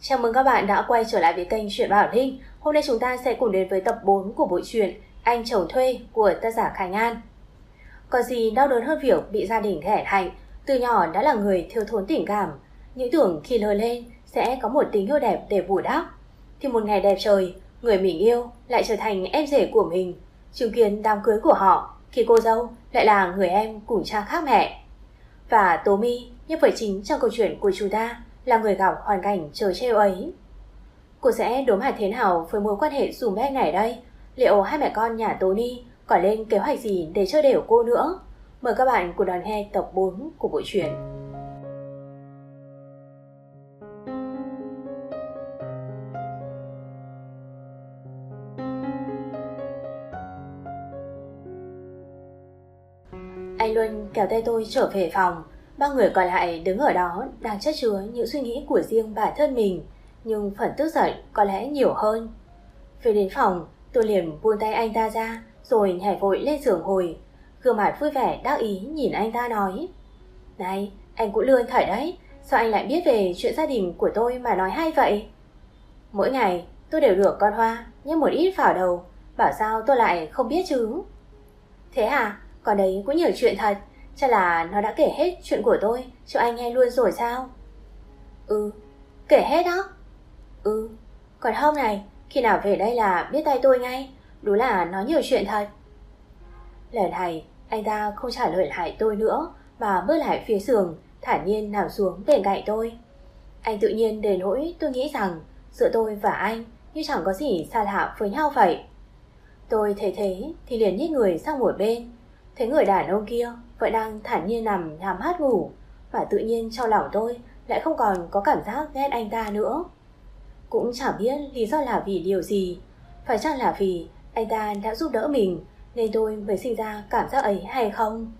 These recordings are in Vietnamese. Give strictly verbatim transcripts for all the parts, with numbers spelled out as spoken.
Chào mừng các bạn đã quay trở lại với kênh Truyện Bảo Linh. Hôm nay chúng ta sẽ cùng đến với tập bốn của bộ truyện Anh Chồng Thuê của tác giả Khánh An. Có gì đau đớn hơn việc bị gia đình ghẻ lạnh. Từ nhỏ đã là người thiếu thốn tình cảm, những tưởng khi lớn lên sẽ có một tình yêu đẹp để bù đắp. Thì một ngày đẹp trời, người mình yêu lại trở thành em rể của mình. Chứng kiến đám cưới của họ khi cô dâu lại là người em cùng cha khác mẹ. Và Tố My, nhân vật chính trong câu chuyện của chúng ta, là người gặp hoàn cảnh trớ trêu ấy. Cô sẽ đối mặt thế nào với mối quan hệ dùm beng này đây? Liệu hai mẹ con nhà Tony có lên kế hoạch gì để chơi đều cô nữa? Mời các bạn cùng đón nghe tập bốn của bộ truyện. Anh Luân kéo tay tôi trở về phòng. Ba người còn lại đứng ở đó đang chất chứa những suy nghĩ của riêng bản thân mình, nhưng phần tức giận có lẽ nhiều hơn. Về đến phòng, tôi liền buông tay anh ta ra rồi nhảy vội lên giường ngồi, gương mặt vui vẻ đắc ý nhìn anh ta nói: "Này, anh cũng lươn thảy đấy, sao anh lại biết về chuyện gia đình của tôi mà nói hay vậy? Mỗi ngày tôi đều được con Hoa nhét một ít vào đầu, bảo sao tôi lại không biết chứ?" "Thế à, còn đấy cũng nhiều chuyện thật. Chắc là nó đã kể hết chuyện của tôi cho anh nghe luôn rồi sao?" "Ừ, kể hết đó." "Ừ, còn hôm này, khi nào về đây là biết tay tôi ngay. Đúng là nó nhiều chuyện thật." Lần này, anh ta không trả lời lại tôi nữa, mà bước lại phía giường, thản nhiên nằm xuống bên cạnh tôi. Anh tự nhiên đến nỗi tôi nghĩ rằng giữa tôi và anh như chẳng có gì xa lạ với nhau vậy. Tôi thấy thế thì liền nhích người sang một bên. Thấy người đàn ông kia vẫn đang thản nhiên nằm nhắm mắt ngủ, và tự nhiên trong lòng tôi lại không còn có cảm giác ghét anh ta nữa. Cũng chẳng biết lý do là vì điều gì. Phải chăng là vì anh ta đã giúp đỡ mình nên tôi mới sinh ra cảm giác ấy hay không?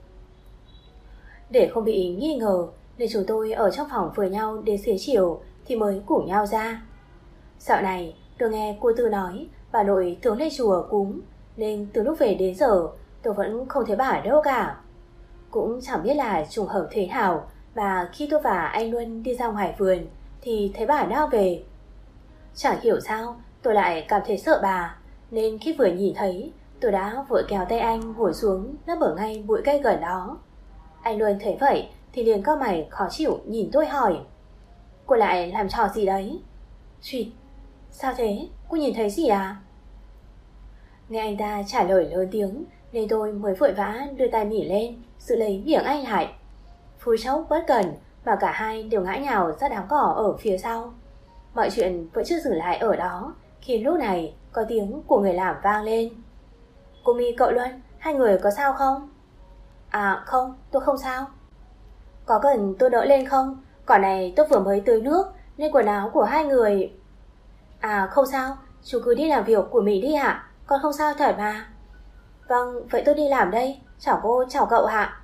Để không bị nghi ngờ nên chúng tôi ở trong phòng với nhau đến xế chiều thì mới cùng nhau ra. Dạo này tôi nghe cô Tư nói bà nội thường lên chùa cúng, nên từ lúc về đến giờ tôi vẫn không thấy bà ở đâu cả. Cũng chẳng biết là trùng hợp thế nào mà khi tôi và anh Luân đi ra ngoài vườn thì thấy bà đang về. Chẳng hiểu sao tôi lại cảm thấy sợ bà, nên khi vừa nhìn thấy tôi đã vội kéo tay anh ngồi xuống nấp ở ngay bụi cây gần đó. Anh Luân thấy vậy thì liền cau mày khó chịu nhìn tôi hỏi: "Cô lại làm trò gì đấy?" "Xuyệt, sao thế? Cô nhìn thấy gì à?" Nghe anh ta trả lời lớn tiếng nên tôi mới vội vã đưa tay mỉ lên giữ lấy miệng anh lại. Phút chốc bất cẩn mà cả hai đều ngã nhào ra đám cỏ ở phía sau. Mọi chuyện vẫn chưa dừng lại ở đó khi lúc này có tiếng của người làm vang lên: "Cô My, cậu Luân, hai người có sao không?" "À không, tôi không sao." "Có cần tôi đỡ lên không? Cỏ này tôi vừa mới tưới nước nên quần áo của hai người..." "À không sao, chú cứ đi làm việc của mình đi ạ, con không sao thật mà." "Vâng, vậy tôi đi làm đây, chào cô, chào cậu ạ."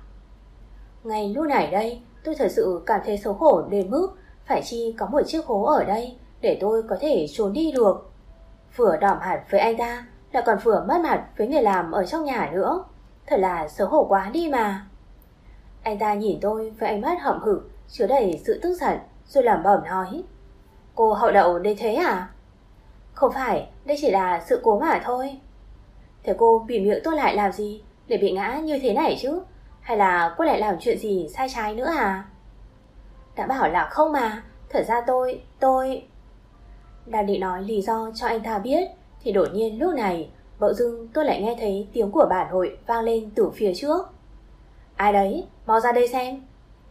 Ngay lúc này đây, tôi thật sự cảm thấy xấu hổ đến mức phải chi có một chiếc hố ở đây để tôi có thể trốn đi được. Vừa đỏ mặt với anh ta lại còn vừa mất mặt với người làm ở trong nhà nữa. Thật là xấu hổ quá đi mà. Anh ta nhìn tôi với ánh mắt hậm hực chứa đầy sự tức giận rồi lẩm bẩm nói: "Cô hậu đậu đến thế à?" "Không phải, đây chỉ là sự cố mà thôi." "Thế cô bịt miệng tôi lại làm gì để bị ngã như thế này chứ? Hay là cô lại làm chuyện gì sai trái nữa à?" "Đã bảo là không mà, thật ra tôi, tôi..." Đang định nói lý do cho anh ta biết thì đột nhiên lúc này bỗng dưng tôi lại nghe thấy tiếng của bà nội vang lên từ phía trước: "Ai đấy, mau ra đây xem."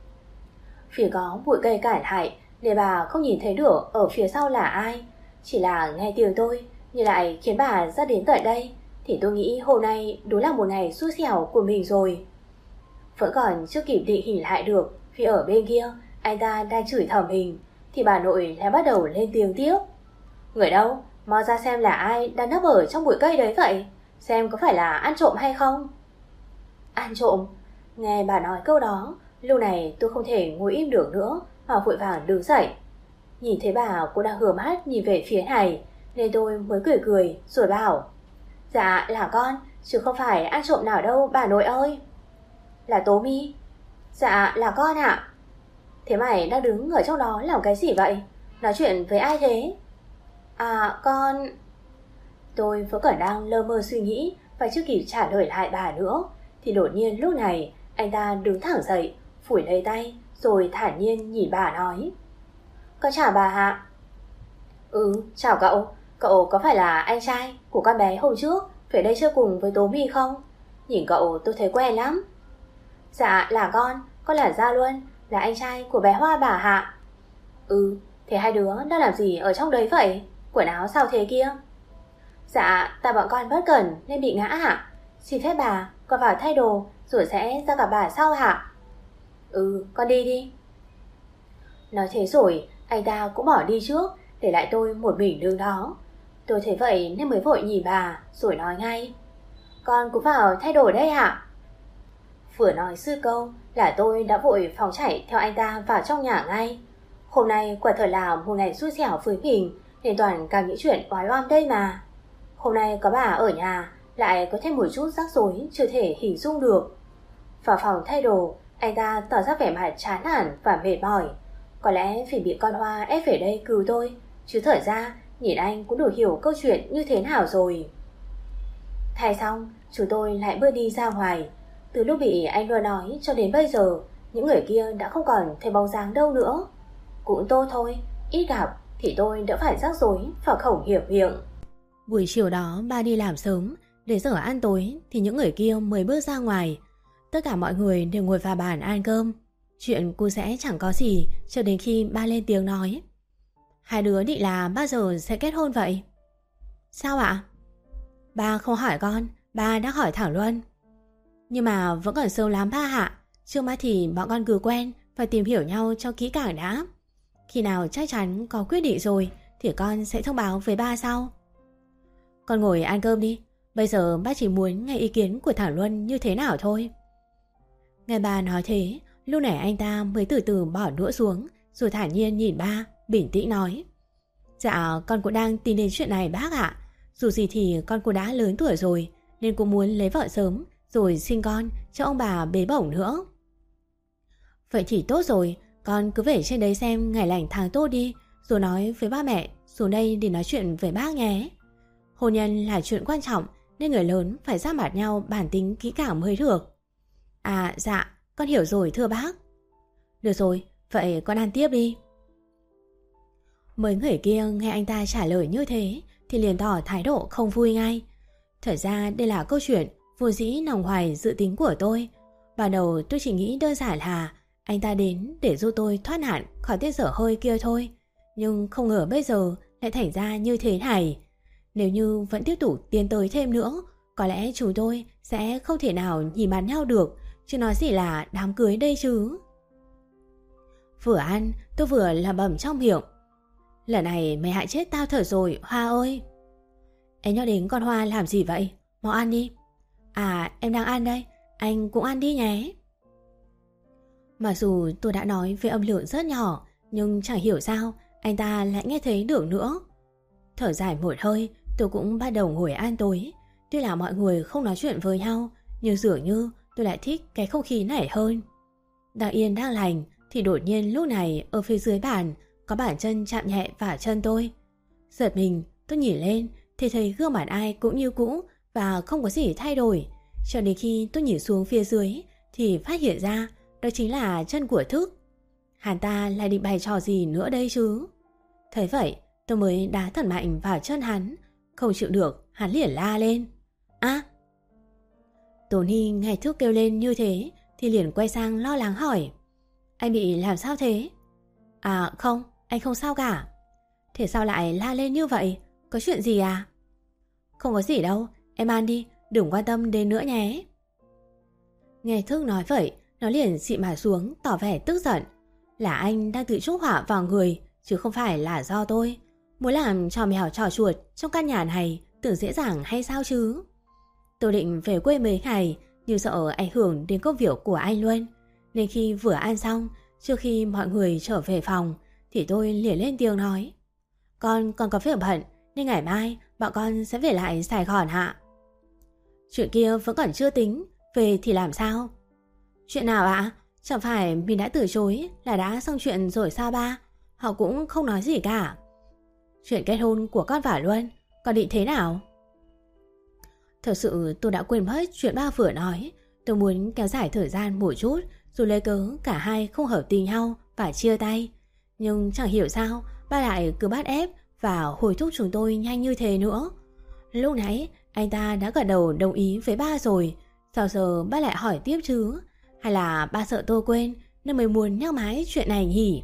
Vì có bụi cây cản hại để bà không nhìn thấy được ở phía sau là ai, chỉ là nghe tiếng tôi nhưng lại khiến bà ra đến tận đây, thì tôi nghĩ hôm nay đúng là một ngày xui xẻo của mình rồi. Vẫn còn chưa kịp định hình lại được vì ở bên kia anh ta đang chửi thầm mình thì bà nội lại bắt đầu lên tiếng tiếp: "Người đâu, mau ra xem là ai đang nấp ở trong bụi cây đấy vậy, xem có phải là ăn trộm hay không." Ăn trộm? Nghe bà nói câu đó, lúc này tôi không thể ngồi im được nữa mà vội vàng đứng dậy. Nhìn thấy bà cũng đang hờ mắt nhìn về phía này nên tôi mới cười cười rồi bảo: "Dạ là con, chứ không phải ăn trộm nào đâu bà nội ơi." "Là Tố My?" "Dạ là con ạ." "Thế mày đang đứng ở trong đó làm cái gì vậy? Nói chuyện với ai thế? À con... Tôi vẫn còn đang lơ mơ suy nghĩ và chưa kịp trả lời lại bà nữa, thì đột nhiên lúc này anh ta đứng thẳng dậy, phủi lấy tay, rồi thản nhiên nhìn bà nói: Con chào bà ạ. Ừ, chào cậu. Cậu có phải là anh trai của con bé hôm trước về đây chơi cùng với Tố My không? Nhìn cậu tôi thấy quen lắm. Dạ là con, con là Gia Luân, là anh trai của bé Hoa bà ạ. Ừ, thế hai đứa đang làm gì ở trong đấy vậy? Quần áo sao thế kia? Dạ, tại bọn con bất cẩn nên bị ngã hả? Xin phép bà, con vào thay đồ rồi sẽ ra gặp bà sau hả? Ừ, con đi đi. Nói thế rồi, anh ta cũng bỏ đi trước, để lại tôi một mình đứng đó. Tôi thấy vậy nên mới vội nhìn bà, rồi nói ngay: Con cũng vào thay đồ đây hả? Vừa nói sư câu là tôi đã vội phóng chạy theo anh ta vào trong nhà ngay. Hôm nay quả thật là một ngày xui xẻo với mình, nên toàn càng nghĩ chuyện oái oăm đây mà. Hôm nay có bà ở nhà, lại có thêm một chút rắc rối chưa thể hình dung được. Vào phòng thay đồ, anh ta tỏ ra vẻ mặt chán nản và mệt mỏi. Có lẽ vì bị con Hoa ép về đây cứu tôi, chứ thật ra nhìn anh cũng đủ hiểu câu chuyện như thế nào rồi. Thay xong, chúng tôi lại bước đi ra ngoài. Từ lúc bị anh Luân nói cho đến bây giờ, những người kia đã không còn thấy bóng dáng đâu nữa. Cũng tốt thôi, ít gặp thì tôi đỡ phải rắc rối và khổng hiểm miệng. Buổi chiều đó ba đi làm sớm, để giờ ăn tối thì những người kia mới bước ra ngoài. Tất cả mọi người đều ngồi vào bàn ăn cơm. Chuyện cu sẽ chẳng có gì cho đến khi ba lên tiếng nói: Hai đứa định là bao giờ sẽ kết hôn vậy? Sao ạ? Ba không hỏi con, ba đã hỏi thẳng Luân. Nhưng mà vẫn còn sớm lắm ba ạ. Trước mắt thì bọn con cứ quen và tìm hiểu nhau cho kỹ càng đã. Khi nào chắc chắn có quyết định rồi thì con sẽ thông báo với ba sau. Con ngồi ăn cơm đi. Bây giờ bác chỉ muốn nghe ý kiến của thằng Luân như thế nào thôi. Nghe ba nói thế, lúc này anh ta mới từ từ bỏ đũa xuống, rồi thản nhiên nhìn ba, bình tĩnh nói: Dạ con cũng đang tính đến chuyện này bác ạ. Dù gì thì con cũng đã lớn tuổi rồi, nên cũng muốn lấy vợ sớm rồi sinh con cho ông bà bế bổng nữa. Vậy thì tốt rồi, con cứ về trên đấy xem ngày lành tháng tốt đi, rồi nói với ba mẹ xuống đây để nói chuyện với bác nhé. Hôn nhân là chuyện quan trọng, nên người lớn phải ra mặt nhau bản tính kỹ càng mới được. À dạ, con hiểu rồi thưa bác. Được rồi, vậy con ăn tiếp đi. Mấy người kia nghe anh ta trả lời như thế thì liền tỏ thái độ không vui ngay. Thật ra đây là câu chuyện vô dĩ nằm ngoài dự tính của tôi. Ban đầu tôi chỉ nghĩ đơn giản là anh ta đến để giúp tôi thoát nạn khỏi tên dở hơi kia thôi. Nhưng không ngờ bây giờ lại thành ra như thế này. Nếu như vẫn tiếp tục tiến tới thêm nữa, có lẽ chúng tôi sẽ không thể nào nhìn mặt nhau được, chứ nói gì là đám cưới đây chứ. Vừa ăn, tôi vừa lẩm bẩm trong miệng: Lần này mày hại chết tao thật rồi, Hoa ơi. Em nhớ đến con Hoa làm gì vậy? Mau ăn đi. À, em đang ăn đây, anh cũng ăn đi nhé. Mặc dù tôi đã nói với âm lượng rất nhỏ, nhưng chẳng hiểu sao anh ta lại nghe thấy được nữa. Thở dài một hơi, tôi cũng bắt đầu ngồi ăn tối. Tuy là mọi người không nói chuyện với nhau, nhưng dường như tôi lại thích cái không khí này hơn. Đang yên đang lành thì đột nhiên lúc này ở phía dưới bàn có bàn chân chạm nhẹ vào chân tôi. Giật mình, tôi nhìn lên thì thấy gương mặt ai cũng như cũ và không có gì thay đổi. Cho đến khi tôi nhìn xuống phía dưới thì phát hiện ra đó chính là chân của Thức. Hắn ta lại định bày trò gì nữa đây chứ? Thấy vậy, tôi mới đá thật mạnh vào chân hắn. Không chịu được, hắn liền la lên: À! Tony nghe Thức kêu lên như thế thì liền quay sang lo lắng hỏi: Anh bị làm sao thế? À không, anh không sao cả. Thế sao lại la lên như vậy? Có chuyện gì à? Không có gì đâu, em ăn đi, đừng quan tâm đến nữa nhé. Nghe Thức nói vậy, nó liền xị mặt xuống tỏ vẻ tức giận. Là anh đang tự chuốc họa vào người, chứ không phải là do tôi. Muốn làm trò mèo trò chuột trong căn nhà này tưởng dễ dàng hay sao chứ? Tôi định về quê mấy ngày, nhưng sợ ảnh hưởng đến công việc của anh luôn. Nên khi vừa ăn xong, trước khi mọi người trở về phòng, thì tôi liền lên tiếng nói: Con còn có việc bận, nên ngày mai bọn con sẽ về lại Sài Gòn ạ. Chuyện kia vẫn còn chưa tính, về thì làm sao? Chuyện nào ạ? Chẳng phải mình đã từ chối là đã xong chuyện rồi sao ba? họ cũng không nói gì cả. Chuyện kết hôn của con và Luân, con định thế nào? Thật sự tôi đã quên mất chuyện ba vừa nói. Tôi muốn kéo dài thời gian một chút, rồi lấy cớ cả hai không hợp tình nhau và chia tay. Nhưng chẳng hiểu sao ba lại cứ bắt ép và hối thúc chúng tôi nhanh như thế nữa. Lúc nãy anh ta đã gật đầu đồng ý với ba rồi, sao giờ ba lại hỏi tiếp chứ? Hay là ba sợ tôi quên nên mới muốn nhắc mãi chuyện này nhỉ?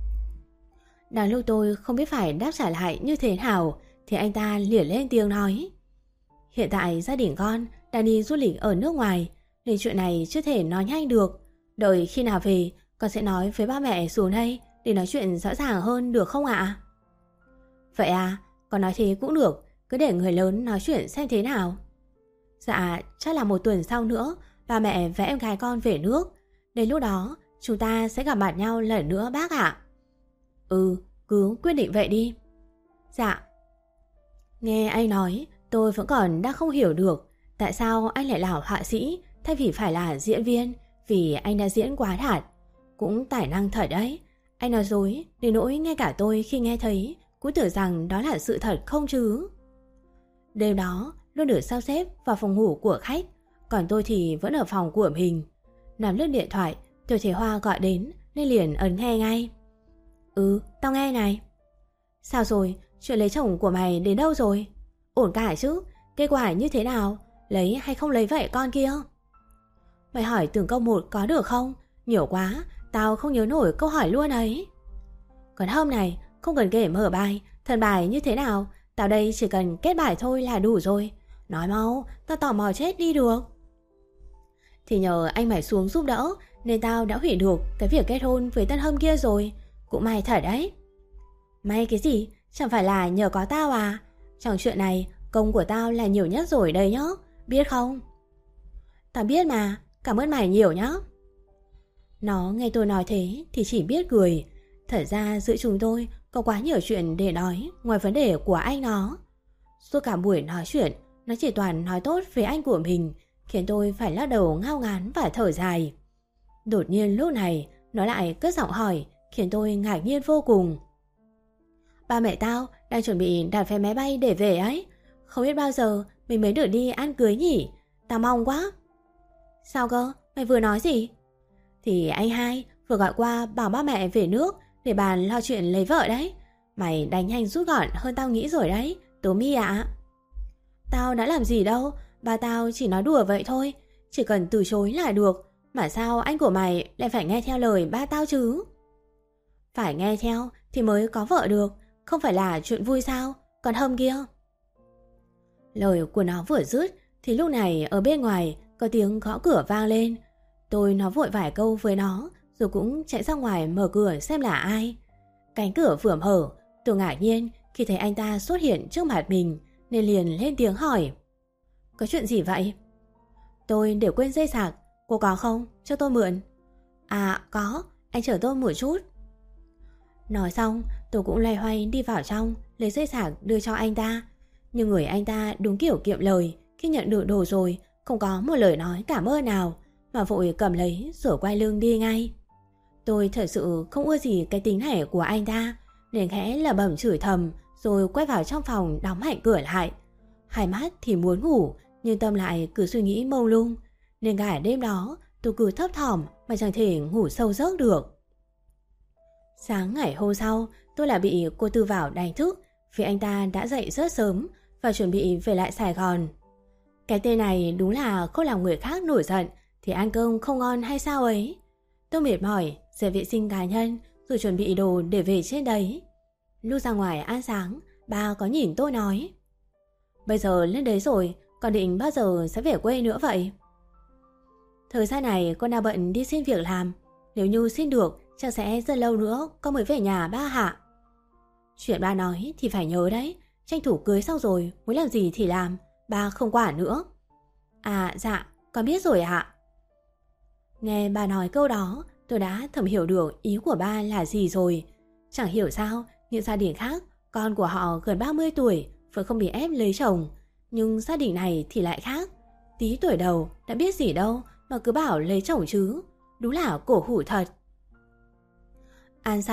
Đang lúc tôi không biết phải đáp trả lại như thế nào thì anh ta liền lên tiếng nói: Hiện tại gia đình con đang đi du lịch ở nước ngoài, nên chuyện này chưa thể nói nhanh được. Đợi khi nào về, con sẽ nói với ba mẹ xuống đây để nói chuyện rõ ràng hơn được không ạ? Vậy à, con nói thế cũng được, cứ để người lớn nói chuyện xem thế nào. Dạ, chắc là một tuần sau nữa ba mẹ và em gái con về nước. Đến lúc đó chúng ta sẽ gặp mặt nhau lần nữa bác ạ. Ừ, cứ quyết định vậy đi. Dạ. Nghe anh nói, tôi vẫn còn đang không hiểu được tại sao anh lại là họa sĩ thay vì phải là diễn viên, vì anh đã diễn quá đạt. Cũng tài năng thật đấy. Anh nói dối đến nỗi ngay cả tôi khi nghe thấy cũng tưởng rằng đó là sự thật không chứ. Đêm đó luôn được sắp xếp vào phòng ngủ của khách, còn tôi thì vẫn ở phòng của mình. Nắm lướt điện thoại, tôi thấy Hoa gọi đến nên liền ấn nghe ngay. Ừ, tao nghe này. Sao rồi, chuyện lấy chồng của mày đến đâu rồi? Ổn cả chứ, kết quả như thế nào? Lấy hay không lấy vậy con kia? Mày hỏi từng câu một có được không? Nhiều quá, tao không nhớ nổi câu hỏi luôn ấy. Còn hôm này, không cần kể mở bài, thần bài như thế nào, tao đây chỉ cần kết bài thôi là đủ rồi. Nói mau, tao tò mò chết đi được. Thì nhờ anh mày xuống giúp đỡ nên tao đã hủy được cái việc kết hôn với tân hâm kia rồi. Cũng may thật đấy. May cái gì? Chẳng phải là nhờ có tao à? Trong chuyện này công của tao là nhiều nhất rồi đây nhá, biết không? Tao biết mà, cảm ơn mày nhiều nhá. Nó nghe tôi nói thế thì chỉ biết cười. Thật ra giữa chúng tôi có quá nhiều chuyện để nói ngoài vấn đề của anh nó. Suốt cả buổi nói chuyện, nó chỉ toàn nói tốt về anh của mình, khiến tôi phải lắc đầu ngao ngán và thở dài. Đột nhiên lúc này nó lại cất giọng hỏi, khiến tôi ngạc nhiên vô cùng. Ba mẹ tao đang chuẩn bị đặt vé máy bay để về ấy. Không biết bao giờ mình mới được đi ăn cưới nhỉ? Tao mong quá. Sao cơ? Mày vừa nói gì? Thì anh hai vừa gọi qua bảo ba mẹ về nước để bàn lo chuyện lấy vợ đấy. Mày đánh nhanh rút gọn hơn tao nghĩ rồi đấy, Tố Mi ạ. Tao đã làm gì đâu, ba tao chỉ nói đùa vậy thôi. Chỉ cần từ chối là được. Mà sao anh của mày lại phải nghe theo lời ba tao chứ? Phải nghe theo thì mới có vợ được, không phải là chuyện vui sao? Còn Hâm kia. Lời của nó vừa dứt thì lúc này ở bên ngoài có tiếng gõ cửa vang lên. Tôi nói vội vài câu với nó rồi cũng chạy ra ngoài mở cửa xem là ai. Cánh cửa vừa mở, tôi ngạc nhiên khi thấy anh ta xuất hiện trước mặt mình nên liền lên tiếng hỏi. Có chuyện gì vậy? Tôi để quên dây sạc, cô có không? Cho tôi mượn. À có, anh chở tôi một chút. Nói xong tôi cũng loay hoay đi vào trong lấy dây sạc đưa cho anh ta. Nhưng người anh ta đúng kiểu kiệm lời, khi nhận được đồ rồi không có một lời nói cảm ơn nào mà vội cầm lấy rồi quay lưng đi ngay. Tôi thật sự không ưa gì cái tính này của anh ta nên khẽ lẩm bẩm chửi thầm rồi quay vào trong phòng đóng mạnh cửa lại. Hai mắt thì muốn ngủ nhưng tâm lại cứ suy nghĩ mông lung, nên cả đêm đó tôi cứ thấp thỏm mà chẳng thể ngủ sâu giấc được. Sáng ngày hôm sau tôi lại bị cô Tư Bảo đánh thức vì anh ta đã dậy rất sớm và chuẩn bị về lại Sài Gòn. Cái tên này đúng là không làm người khác nổi giận thì ăn cơm không ngon hay sao ấy. Tôi mệt mỏi dậy vệ sinh cá nhân rồi chuẩn bị đồ để về trên đấy. Lúc ra ngoài ăn sáng, ba có nhìn tôi nói: Bây giờ lên đấy rồi, con định bao giờ sẽ về quê nữa vậy? Thời gian này con đang bận đi xin việc làm. Nếu như xin được chắc sẽ rất lâu nữa con mới về nhà ba hạ. Chuyện ba nói thì phải nhớ đấy, tranh thủ cưới xong rồi muốn làm gì thì làm, ba không quản nữa. À dạ, con biết rồi ạ. Nghe bà nói câu đó tôi đã thầm hiểu được ý của ba là gì rồi. Chẳng hiểu sao những gia đình khác con của họ gần ba mươi tuổi vẫn không bị ép lấy chồng, nhưng gia đình này thì lại khác. Tí tuổi đầu đã biết gì đâu mà cứ bảo lấy chồng chứ, đúng là cổ hủ thật. Ăn xong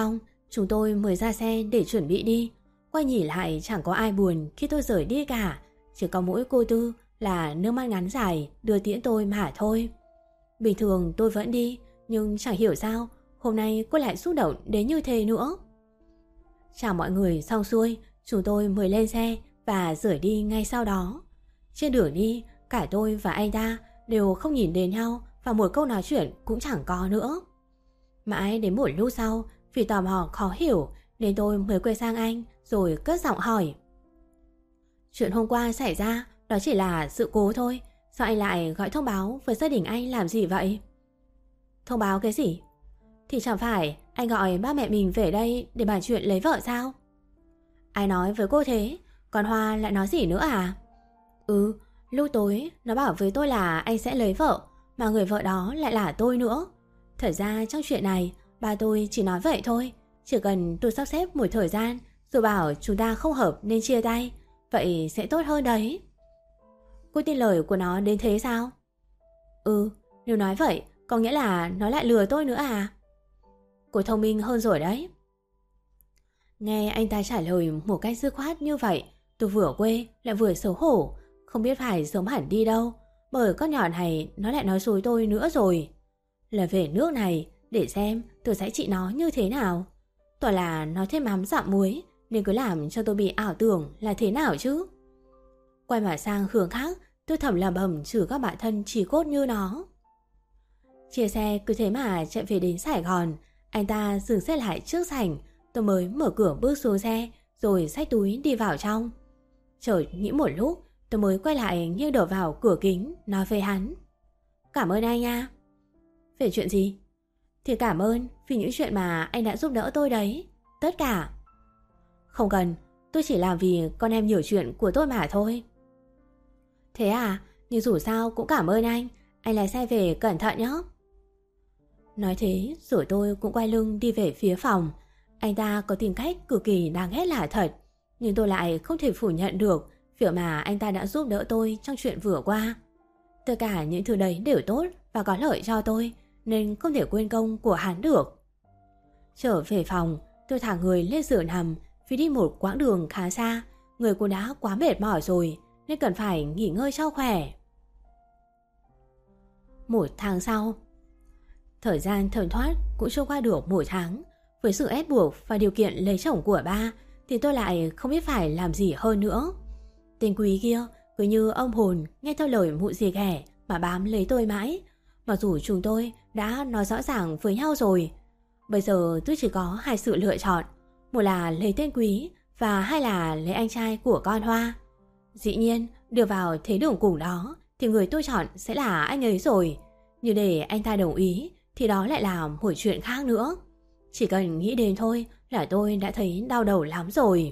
Chúng tôi mới ra xe để chuẩn bị đi. Quay nhìn lại chẳng có ai buồn khi tôi rời đi cả. Chỉ có mỗi cô Tư là nước mắt ngắn dài đưa tiễn tôi mà thôi. Bình thường tôi vẫn đi, nhưng chẳng hiểu sao hôm nay cô lại xúc động đến như thế nữa. Chào mọi người xong xuôi, chúng tôi mới lên xe và rời đi ngay sau đó. Trên đường đi, cả tôi và anh ta đều không nhìn đến nhau và một câu nói chuyện cũng chẳng có nữa. Mãi đến một lúc sau, vì tò mò khó hiểu nên tôi mới quay sang anh rồi cất giọng hỏi. Chuyện hôm qua xảy ra đó chỉ là sự cố thôi, sao anh lại gọi thông báo với gia đình anh làm gì vậy? Thông báo cái gì? Thì chẳng phải anh gọi ba mẹ mình về đây để bàn chuyện lấy vợ sao? Ai nói với cô thế? Còn Hoa lại nói gì nữa à? Ừ, lúc tối nó bảo với tôi là anh sẽ lấy vợ, mà người vợ đó lại là tôi nữa. Thật ra trong chuyện này ba tôi chỉ nói vậy thôi, chỉ cần tôi sắp xếp một thời gian rồi bảo chúng ta không hợp nên chia tay, vậy sẽ tốt hơn đấy. Cô tin lời của nó đến thế sao? Ừ, nếu nói vậy có nghĩa là nó lại lừa tôi nữa à? Cô thông minh hơn rồi đấy. Nghe anh ta trả lời một cách dứt khoát như vậy, tôi vừa quê lại vừa xấu hổ, không biết phải sống hẳn đi đâu, bởi con nhỏ này nó lại nói dối tôi nữa rồi. Là về nước này để xem tôi sẽ trị nó như thế nào. Toàn là nó thêm mắm dặm muối nên cứ làm cho tôi bị ảo tưởng là thế nào chứ. Quay mà sang hướng khác, tôi thầm lầm bầm trừ các bạn thân chỉ cốt như nó. Chia xe cứ thế mà chạy về đến Sài Gòn. Anh ta dừng xe lại trước sảnh, tôi mới mở cửa bước xuống xe rồi xách túi đi vào trong. Chợt nghĩ một lúc, tôi mới quay lại nghiêng đầu vào cửa kính nói với hắn. Cảm ơn anh nha. Về chuyện gì? Thì cảm ơn vì những chuyện mà anh đã giúp đỡ tôi đấy. Tất cả. Không cần, tôi chỉ làm vì con em hiểu chuyện của tôi mà thôi. Thế à, nhưng dù sao cũng cảm ơn anh. Anh lái xe về cẩn thận nhé. Nói thế rồi tôi cũng quay lưng đi về phía phòng. Anh ta có tính cách cực kỳ đáng ghét là thật, nhưng tôi lại không thể phủ nhận được việc mà anh ta đã giúp đỡ tôi trong chuyện vừa qua. Tất cả những thứ đấy đều tốt và có lợi cho tôi, nên không thể quên công của hắn được. Trở về phòng, tôi thả người lên giường nằm. Vì đi một quãng đường khá xa, người cũng đã quá mệt mỏi rồi nên cần phải nghỉ ngơi cho khỏe. Một tháng sau, thời gian thấm thoát cũng trôi qua được một tháng. Với sự ép buộc và điều kiện lấy chồng của ba thì tôi lại không biết phải làm gì hơn nữa. Tên Quý kia cứ như ông hồn nghe theo lời mụ dì ghẻ mà bám lấy tôi mãi, mặc dù chúng tôi đã nói rõ ràng với nhau rồi. Bây giờ tôi chỉ có hai sự lựa chọn, một là lấy tên Quý và hai là lấy anh trai của con Hoa. Dĩ nhiên đưa vào thế đường cùng đó thì người tôi chọn sẽ là anh ấy rồi, nhưng để anh ta đồng ý thì đó lại là một chuyện khác nữa. Chỉ cần nghĩ đến thôi là tôi đã thấy đau đầu lắm rồi.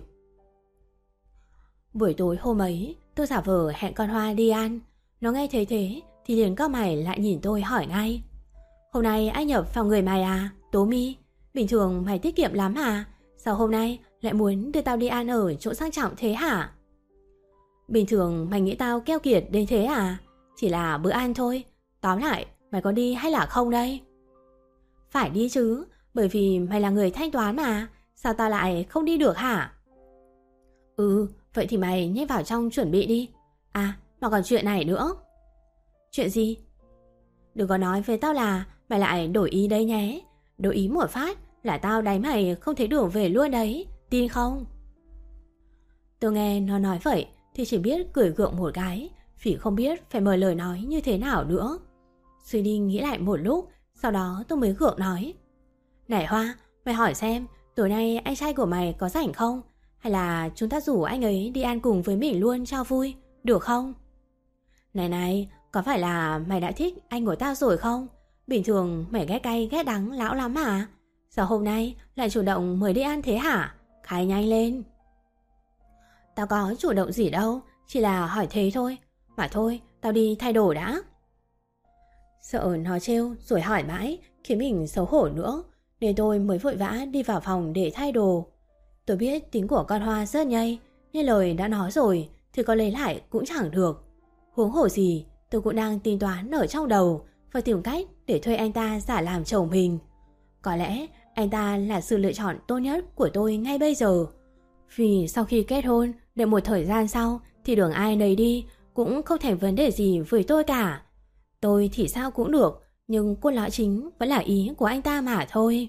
Buổi tối hôm ấy, tôi giả vờ hẹn con Hoa đi ăn. Nó nghe thấy thế thì liền cau mày lại nhìn tôi hỏi ngay. Hôm nay anh nhập phòng người mày à, Tố Mi? Bình thường mày tiết kiệm lắm à? Sao hôm nay lại muốn đưa tao đi ăn ở chỗ sang trọng thế hả? Bình thường mày nghĩ tao keo kiệt đến thế à? Chỉ là bữa ăn thôi. Tóm lại, mày có đi hay là không đây? Phải đi chứ, bởi vì mày là người thanh toán mà. Sao tao lại không đi được hả? Ừ, vậy thì mày nhét vào trong chuẩn bị đi. À, mà còn chuyện này nữa. Chuyện gì? Đừng có nói với tao là mày lại đổi ý đấy nhé. Đổi ý một phát là tao đánh mày không thấy đường về luôn đấy. Tin không? Tôi nghe nó nói vậy thì chỉ biết cười gượng một cái, vì không biết phải mở lời nói như thế nào nữa. Suy đi nghĩ lại một lúc, sau đó tôi mới gượng nói. Này Hoa, mày hỏi xem tối nay anh trai của mày có rảnh không? Hay là chúng ta rủ anh ấy đi ăn cùng với mình luôn cho vui, được không? Này này, có phải là mày đã thích anh của tao rồi không? Bình thường mày ghét cay ghét đắng lão lắm à? Sao hôm nay lại chủ động mời đi ăn thế hả? Khai nhanh lên. Tao có chủ động gì đâu, chỉ là hỏi thế thôi. Mà thôi, tao đi thay đồ đã. Sợ nó trêu rồi hỏi mãi khiến mình xấu hổ nữa, nên tôi mới vội vã đi vào phòng để thay đồ. Tôi biết tính của con Hoa rất nhây, nên lời đã nói rồi thì có lấy lại cũng chẳng được. Huống hồ gì, tôi cũng đang tính toán ở trong đầu và tìm cách để thuê anh ta giả làm chồng mình. Có lẽ anh ta là sự lựa chọn tốt nhất của tôi ngay bây giờ. Vì sau khi kết hôn, đợi một thời gian sau thì đường ai nấy đi, cũng không thành vấn đề gì với tôi cả. Tôi thì sao cũng được, nhưng cốt lõi chính vẫn là ý của anh ta mà thôi.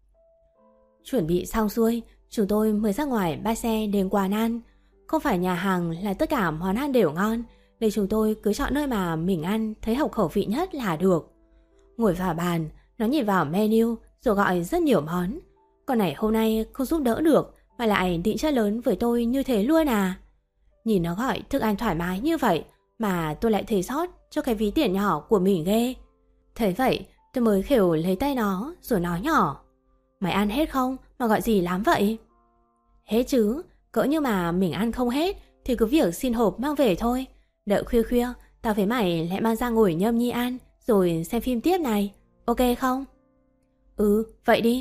Chuẩn bị xong xuôi, chúng tôi mới ra ngoài bắt xe đến quán ăn. Không phải nhà hàng là tất cả món ăn đều ngon, nên chúng tôi cứ chọn nơi mà mình ăn thấy hợp khẩu vị nhất là được. Ngồi vào bàn, nó nhìn vào menu rồi gọi rất nhiều món. Con này hôm nay không giúp đỡ được mà lại định chơi lớn với tôi như thế luôn à. Nhìn nó gọi thức ăn thoải mái như vậy mà tôi lại thấy sót cho cái ví tiền nhỏ của mình ghê. Thế vậy tôi mới khều lấy tay nó rồi nói nhỏ: Mày ăn hết không mà gọi gì lắm vậy? Hết chứ, cỡ như mà mình ăn không hết thì cứ việc xin hộp mang về thôi. Đợi khuya khuya tao với mày lại mang ra ngồi nhâm nhi ăn rồi xem phim tiếp này, ok không? Ừ, vậy đi.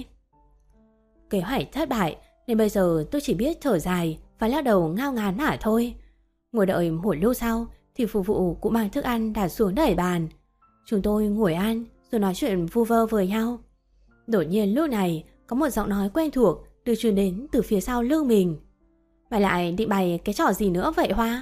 Kế hoạch thất bại nên bây giờ tôi chỉ biết thở dài và lắc đầu ngao ngán hả thôi. Ngồi đợi một lúc sau thì phục vụ cũng mang thức ăn đặt xuống đẩy bàn. Chúng tôi ngồi ăn rồi nói chuyện vu vơ với nhau. Đột nhiên lúc này có một giọng nói quen thuộc được truyền đến từ phía sau lưng mình. Mày lại định bày cái trò gì nữa vậy Hoa?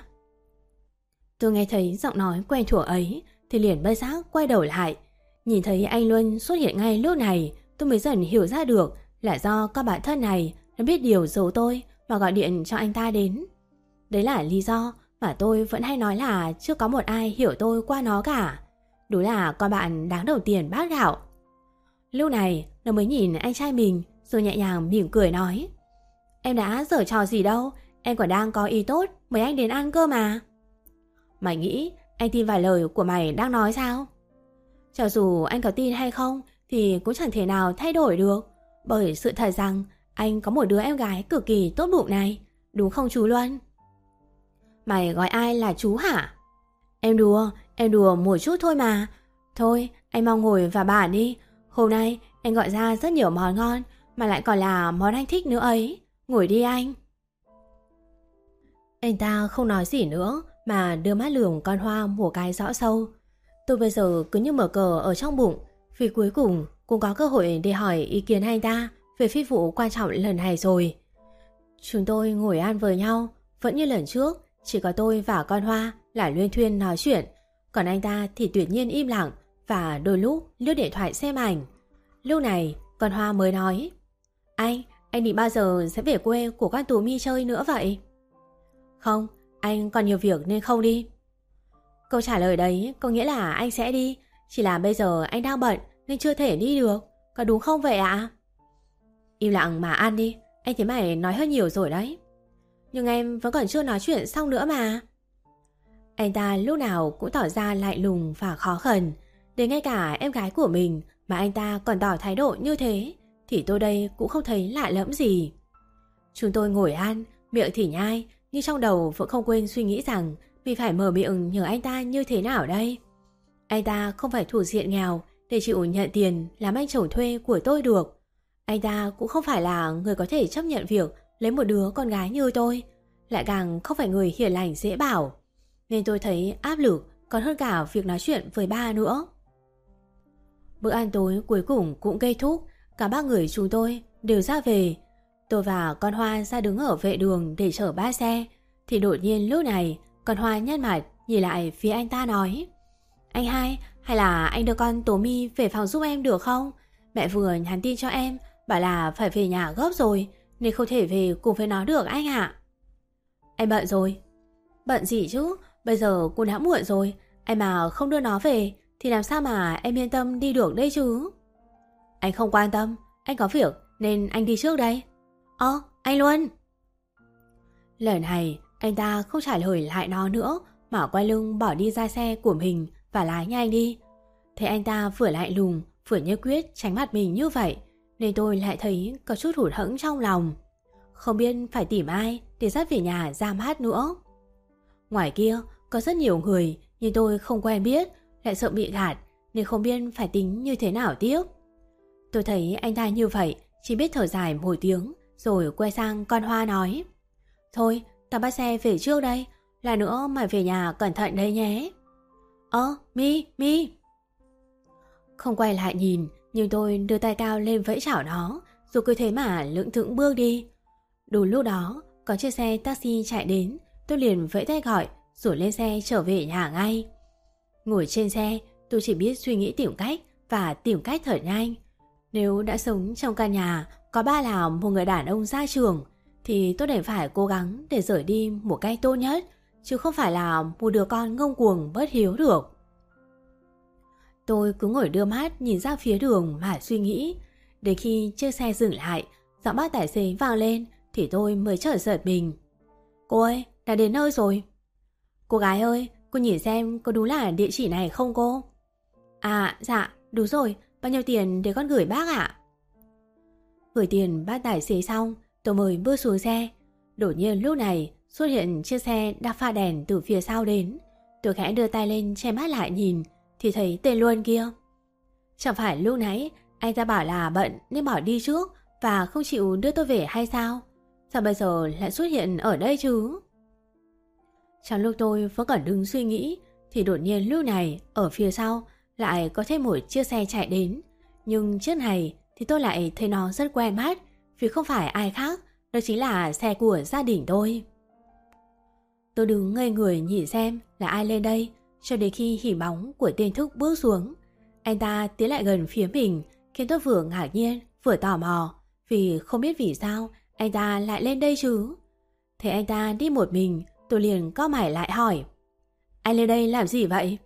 Tôi nghe thấy giọng nói quen thuộc ấy thì liền bất giác quay đầu lại. Nhìn thấy anh Luân xuất hiện ngay lúc này, tôi mới dần hiểu ra được là do các bạn thân này nó biết điều giấu tôi và gọi điện cho anh ta đến. Đấy là lý do mà tôi vẫn hay nói là chưa có một ai hiểu tôi qua nó cả. Đúng là con bạn đáng đầu tiền bát gạo. Lúc này nó mới nhìn anh trai mình rồi nhẹ nhàng mỉm cười nói: Em đã giở trò gì đâu, em còn đang có ý tốt mời anh đến ăn cơ mà. Mày nghĩ anh tin vài lời của mày đang nói sao? Cho dù anh có tin hay không thì cũng chẳng thể nào thay đổi được, bởi sự thật rằng anh có một đứa em gái cực kỳ tốt bụng này, đúng không chú Luân? Mày gọi ai là chú hả? Em đùa, em đùa một chút thôi mà. Thôi, anh mau ngồi vào bàn đi. Hôm nay anh gọi ra rất nhiều món ngon, mà lại còn là món anh thích nữa ấy. Ngồi đi anh. Anh ta không nói gì nữa mà đưa mắt lườm con Hoa một cái rõ sâu. Tôi bây giờ cứ như mở cờ ở trong bụng, vì cuối cùng cũng có cơ hội để hỏi ý kiến anh ta về phi vụ quan trọng lần này rồi. Chúng tôi ngồi ăn với nhau, vẫn như lần trước, chỉ có tôi và con Hoa là luyên thuyên nói chuyện, còn anh ta thì tuyệt nhiên im lặng và đôi lúc lướt điện thoại xem ảnh. Lúc này con Hoa mới nói: Anh, anh định bao giờ sẽ về quê của con Tú Mi chơi nữa vậy? Không, anh còn nhiều việc nên không đi. Câu trả lời đấy có nghĩa là anh sẽ đi, chỉ là bây giờ anh đang bận nên chưa thể đi được, có đúng không vậy ạ? Im lặng mà ăn đi, anh thấy mày nói hơi nhiều rồi đấy. Nhưng em vẫn còn chưa nói chuyện xong nữa mà. Anh ta lúc nào cũng tỏ ra lạnh lùng và khó khăn. Đến ngay cả em gái của mình mà anh ta còn tỏ thái độ như thế thì tôi đây cũng không thấy lạ lẫm gì. Chúng tôi ngồi ăn, miệng thì nhai, nhưng trong đầu vẫn không quên suy nghĩ rằng mình phải mở miệng nhờ anh ta như thế nào đây. Anh ta không phải thuộc diện nghèo để chịu nhận tiền làm anh chồng thuê của tôi được. Anh ta cũng không phải là người có thể chấp nhận việc lấy một đứa con gái như tôi, lại càng không phải người hiền lành dễ bảo. Nên tôi thấy áp lực còn hơn cả việc nói chuyện với ba nữa. Bữa ăn tối cuối cùng cũng kết thúc, cả ba người chúng tôi đều ra về. Tôi và con Hoa ra đứng ở vệ đường để chở ba xe, thì đột nhiên lúc này con Hoa nhăn mặt nhìn lại phía anh ta nói: Anh hai, hay là anh đưa con Tố Mi về phòng giúp em được không? Mẹ vừa nhắn tin cho em bảo là phải về nhà gấp rồi nên không thể về cùng với nó được anh ạ. Anh bận rồi. Bận gì chứ, bây giờ cũng đã muộn rồi, anh mà không đưa nó về thì làm sao mà em yên tâm đi được đây chứ? Anh không quan tâm, anh có việc nên anh đi trước đây. Ơ, anh Luân. Lần này anh ta không trả lời lại nó nữa mà quay lưng bỏ đi ra xe của mình và lái nhanh đi. Thế anh ta vừa lạnh lùng vừa nhất quyết tránh mặt mình như vậy nên tôi lại thấy có chút hụt hẫng trong lòng. Không biết phải tìm ai để dắt về nhà ra mắt nữa. Ngoài kia có rất nhiều người nhưng tôi không quen biết, lại sợ bị gạt nên không biết phải tính như thế nào tiếp. Tôi thấy anh ta như vậy chỉ biết thở dài một tiếng rồi quay sang con Hoa nói: Thôi, tao bắt xe về trước đây, là nữa mày về nhà cẩn thận đấy nhé. Ơ, Mi, Mi. Không quay lại nhìn Nhưng tôi đưa tay cao lên vẫy chảo nó, rồi cứ thế mà lững thững bước đi. Đúng lúc đó, có chiếc xe taxi chạy đến, tôi liền vẫy tay gọi, rồi lên xe trở về nhà ngay. Ngồi trên xe, tôi chỉ biết suy nghĩ tìm cách và tìm cách thật nhanh. Nếu đã sống trong căn nhà có ba là một người đàn ông gia trưởng, thì tôi đành phải cố gắng để rời đi một cách tốt nhất, chứ không phải là một đứa con ngông cuồng bất hiếu được. Tôi cứ ngồi đưa mắt nhìn ra phía đường mà suy nghĩ. Đến khi chiếc xe dừng lại, giọng bác tài xế vang lên thì tôi mới chợt giật mình. Cô ơi, đã đến nơi rồi. Cô gái ơi, cô nhìn xem có đúng là địa chỉ này không cô? À, dạ, đúng rồi, bao nhiêu tiền để con gửi bác ạ? Gửi tiền bác tài xế xong, tôi mới bước xuống xe. Đột nhiên lúc này xuất hiện chiếc xe đạp pha đèn từ phía sau đến. Tôi khẽ đưa tay lên che mắt lại nhìn, thì thấy tên Luân kia. Chẳng phải lúc nãy anh ta bảo là bận nên bỏ đi trước và không chịu đưa tôi về hay sao? Sao bây giờ lại xuất hiện ở đây chứ? Trong lúc tôi vẫn còn đứng suy nghĩ, thì đột nhiên lúc này ở phía sau lại có thêm một chiếc xe chạy đến. Nhưng chiếc này thì tôi lại thấy nó rất quen mắt, vì không phải ai khác, đó chính là xe của gia đình tôi. Tôi đứng ngây người nhìn xem là ai lên đây, cho đến khi hình bóng của tên Thức bước xuống. Anh ta tiến lại gần phía mình, khiến tôi vừa ngạc nhiên vừa tò mò, vì không biết vì sao anh ta lại lên đây chứ. Thấy anh ta đi một mình, tôi liền cau mày lại hỏi: Anh lên đây làm gì vậy?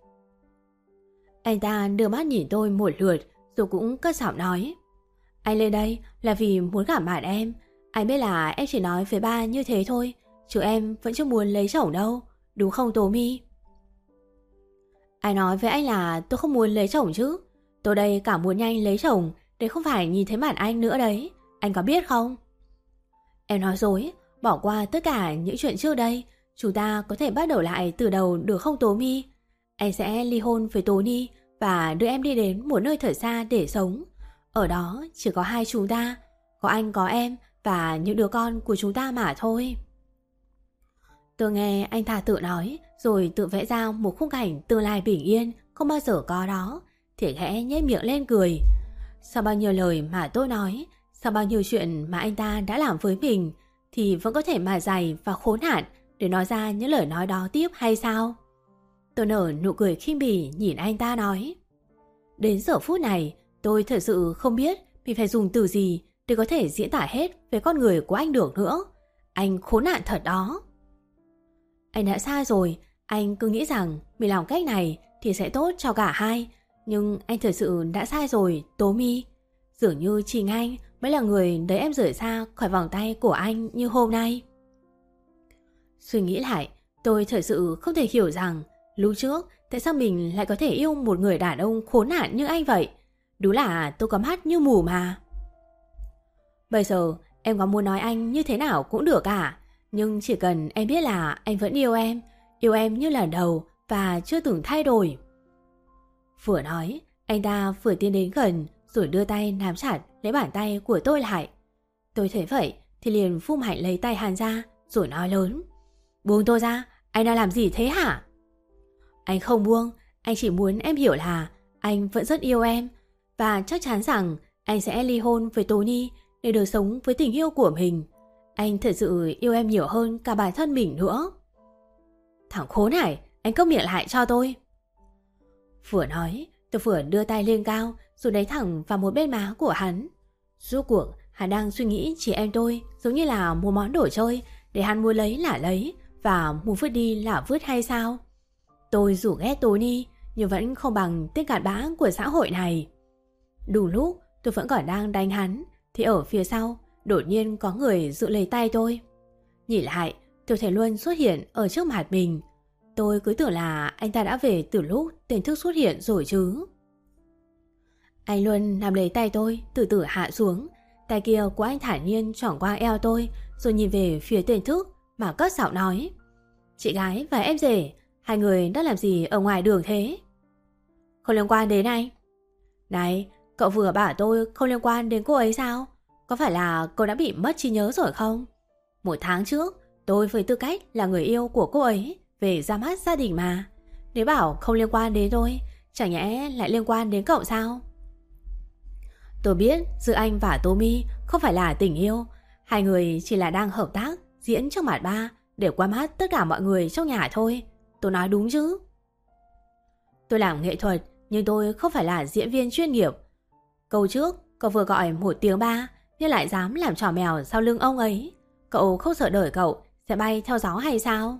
Anh ta đưa mắt nhìn tôi một lượt, rồi cũng cất giọng nói: Anh lên đây là vì muốn gặp mặt em. Anh biết là em chỉ nói với ba như thế thôi, chứ em vẫn chưa muốn lấy chồng đâu, đúng không Tố My? Ai nói với anh là tôi không muốn lấy chồng chứ? Tôi đây cả muốn nhanh lấy chồng để không phải nhìn thấy mặt anh nữa đấy, anh có biết không? Em nói dối, bỏ qua tất cả những chuyện trước đây, chúng ta có thể bắt đầu lại từ đầu được không Tố My? Anh sẽ ly hôn với Tố Nhi và đưa em đi đến một nơi thật xa để sống. Ở đó chỉ có hai chúng ta, có anh có em và những đứa con của chúng ta mà thôi. Tôi nghe anh ta tự nói, rồi tự vẽ ra một khung cảnh tương lai bình yên không bao giờ có đó, thì khẽ nhếch miệng lên cười. Sau bao nhiêu lời mà tôi nói, sau bao nhiêu chuyện mà anh ta đã làm với mình, thì vẫn có thể mà dày và khốn nạn để nói ra những lời nói đó tiếp hay sao? Tôi nở nụ cười khinh bỉ nhìn anh ta nói: Đến giờ phút này, tôi thật sự không biết mình phải dùng từ gì để có thể diễn tả hết về con người của anh được nữa. Anh khốn nạn thật đó. Anh đã sai rồi, anh cứ nghĩ rằng mình làm cách này thì sẽ tốt cho cả hai. Nhưng anh thật sự đã sai rồi, Tố My. Dường như chính anh mới là người đẩy em rời xa khỏi vòng tay của anh như hôm nay. Suy nghĩ lại, tôi thật sự không thể hiểu rằng lúc trước tại sao mình lại có thể yêu một người đàn ông khốn nạn như anh vậy. Đúng là tôi có mắt như mù mà. Bây giờ em có muốn nói anh như thế nào cũng được cả, nhưng chỉ cần em biết là anh vẫn yêu em, yêu em như lần đầu và chưa từng thay đổi. Vừa nói, anh ta vừa tiến đến gần rồi đưa tay nắm chặt lấy bàn tay của tôi lại. Tôi thấy vậy thì liền vung mạnh lấy tay hắn ra rồi nói lớn: Buông tôi ra, anh đang làm gì thế hả? Anh không buông, anh chỉ muốn em hiểu là anh vẫn rất yêu em, và chắc chắn rằng anh sẽ ly hôn với Tố Nhi để được sống với tình yêu của mình. Anh thật sự yêu em nhiều hơn cả bản thân mình nữa. Thằng khốn này, anh câm miệng lại cho tôi. Vừa nói, tôi vừa đưa tay lên cao rồi đánh thẳng vào một bên má của hắn. Rốt cuộc, hắn đang suy nghĩ chị em tôi giống như là một món đồ chơi để hắn muốn lấy là lấy và muốn vứt đi là vứt hay sao? Tôi dù ghét Tố Nhi nhưng vẫn không bằng tên cặn bã của xã hội này. Đúng lúc tôi vẫn còn đang đánh hắn thì ở phía sau đột nhiên có người giữ lấy tay tôi. Nhìn lại, tôi thấy Luân xuất hiện ở trước mặt mình. Tôi cứ tưởng là anh ta đã về từ lúc tên Thức xuất hiện rồi chứ. Anh Luân nắm lấy tay tôi, từ từ hạ xuống. Tay kia của anh thản nhiên choảng qua eo tôi, rồi nhìn về phía tên Thức mà cất giọng nói: Chị gái và em rể, hai người đã làm gì ở ngoài đường thế? Không liên quan đến anh. Này, cậu vừa bảo tôi không liên quan đến cô ấy sao? Có phải là cô đã bị mất trí nhớ rồi không? Một tháng trước, tôi với tư cách là người yêu của cô ấy về ra mắt gia đình mà. Nếu bảo không liên quan đến tôi, chẳng nhẽ lại liên quan đến cậu sao? Tôi biết giữa anh và Tommy không phải là tình yêu, hai người chỉ là đang hợp tác diễn trước mặt ba để qua mắt tất cả mọi người trong nhà thôi. Tôi nói đúng chứ? Tôi làm nghệ thuật nhưng tôi không phải là diễn viên chuyên nghiệp. Câu trước cậu vừa gọi một tiếng ba nhưng lại dám làm trò mèo sau lưng ông ấy. Cậu không sợ đời cậu sẽ bay theo gió hay sao?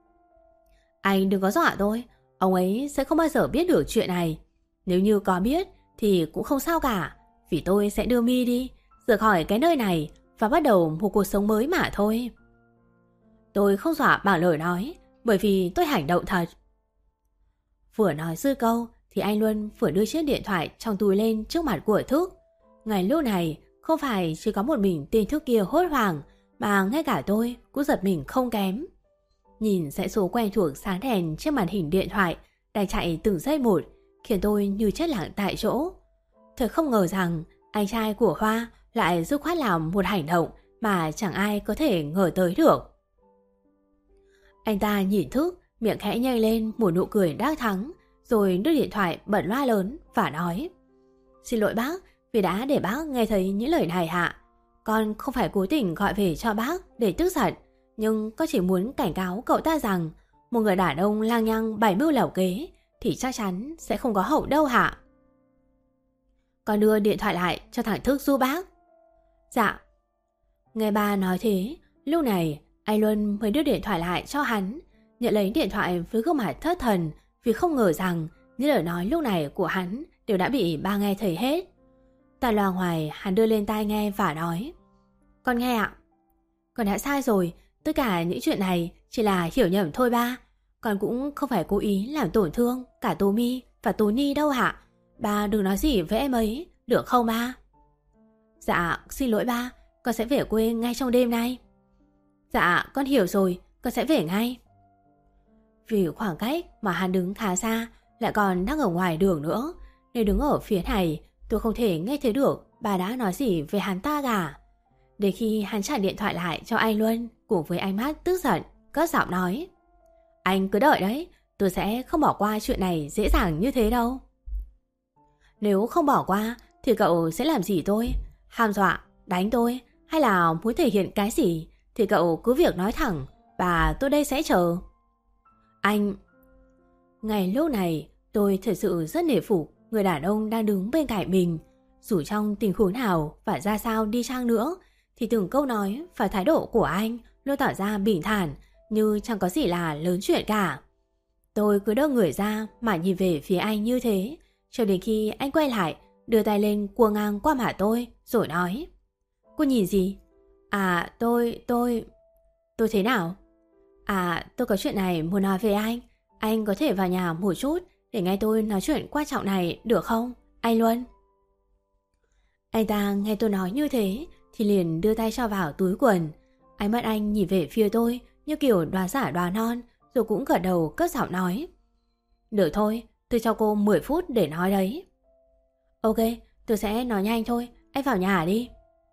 Anh đừng có dọa tôi. Ông ấy sẽ không bao giờ biết được chuyện này. Nếu như có biết thì cũng không sao cả, vì tôi sẽ đưa Mi đi, rời khỏi cái nơi này và bắt đầu một cuộc sống mới mà thôi. Tôi không dọa bằng lời nói, bởi vì tôi hành động thật. Vừa nói dư câu thì anh Luân vừa đưa chiếc điện thoại trong túi lên trước mặt của Thức. Ngày lúc này không phải chỉ có một mình tên Thức kia hốt hoảng, mà ngay cả tôi cũng giật mình không kém. Nhìn dãy số quen thuộc sáng đèn trên màn hình điện thoại đang chạy từng giây một khiến tôi như chết lặng tại chỗ. Thật không ngờ rằng anh trai của Hoa lại dứt khoát làm một hành động mà chẳng ai có thể ngờ tới được. Anh ta nhìn Thức, miệng khẽ nhếch lên một nụ cười đắc thắng, rồi đưa điện thoại bật loa lớn và nói: Xin lỗi bác vì đã để bác nghe thấy những lời này hạ. Con không phải cố tình gọi về cho bác để tức giận, nhưng con chỉ muốn cảnh cáo cậu ta rằng một người đàn ông lang nhăng bày mưu lẩu kế thì chắc chắn sẽ không có hậu đâu hạ. Con đưa điện thoại lại cho thằng Thức giúp bác. Dạ. Nghe ba nói thế, lúc này anh Luân mới đưa điện thoại lại cho hắn, nhận lấy điện thoại với gương mặt thất thần vì không ngờ rằng những lời nói lúc này của hắn đều đã bị ba nghe thấy hết. Tại loa ngoài hắn đưa lên tai nghe và nói: Con nghe ạ. Con đã sai rồi, tất cả những chuyện này chỉ là hiểu nhầm thôi ba. Con cũng không phải cố ý làm tổn thương cả Tommy và Tony đâu hả. Ba đừng nói gì với em ấy, được không ba? Dạ, xin lỗi ba, con sẽ về quê ngay trong đêm nay. Dạ, con hiểu rồi, con sẽ về ngay. Vì khoảng cách mà hắn đứng khá xa, lại còn đang ở ngoài đường nữa, nên đứng ở phía này tôi không thể nghe thấy được bà đã nói gì về hắn ta cả. Để khi hắn trả điện thoại lại cho anh Luân cùng với ánh mắt tức giận, cất giọng nói: Anh cứ đợi đấy, tôi sẽ không bỏ qua chuyện này dễ dàng như thế đâu. Nếu không bỏ qua thì cậu sẽ làm gì tôi? Hăm dọa, đánh tôi, hay là muốn thể hiện cái gì thì cậu cứ việc nói thẳng, và tôi đây sẽ chờ. Anh... Ngay lúc này tôi thật sự rất nể phục người đàn ông đang đứng bên cạnh mình. Dù trong tình huống nào và ra sao đi chăng nữa thì từng câu nói và thái độ của anh luôn tỏ ra bình thản, như chẳng có gì là lớn chuyện cả. Tôi cứ đơ người ra mà nhìn về phía anh như thế, cho đến khi anh quay lại, đưa tay lên cua ngang qua mặt tôi, rồi nói: Cô nhìn gì? À tôi, tôi... Tôi thế nào? À tôi có chuyện này muốn nói về anh. Anh có thể vào nhà một chút để nghe tôi nói chuyện quan trọng này được không, anh Luân? Anh ta nghe tôi nói như thế thì liền đưa tay cho vào túi quần. Ánh mắt anh nhìn về phía tôi như kiểu đoán giả đoán non, rồi cũng gật đầu cất giọng nói: Được thôi, tôi cho cô mười phút để nói đấy. Ok, tôi sẽ nói nhanh thôi, anh vào nhà đi.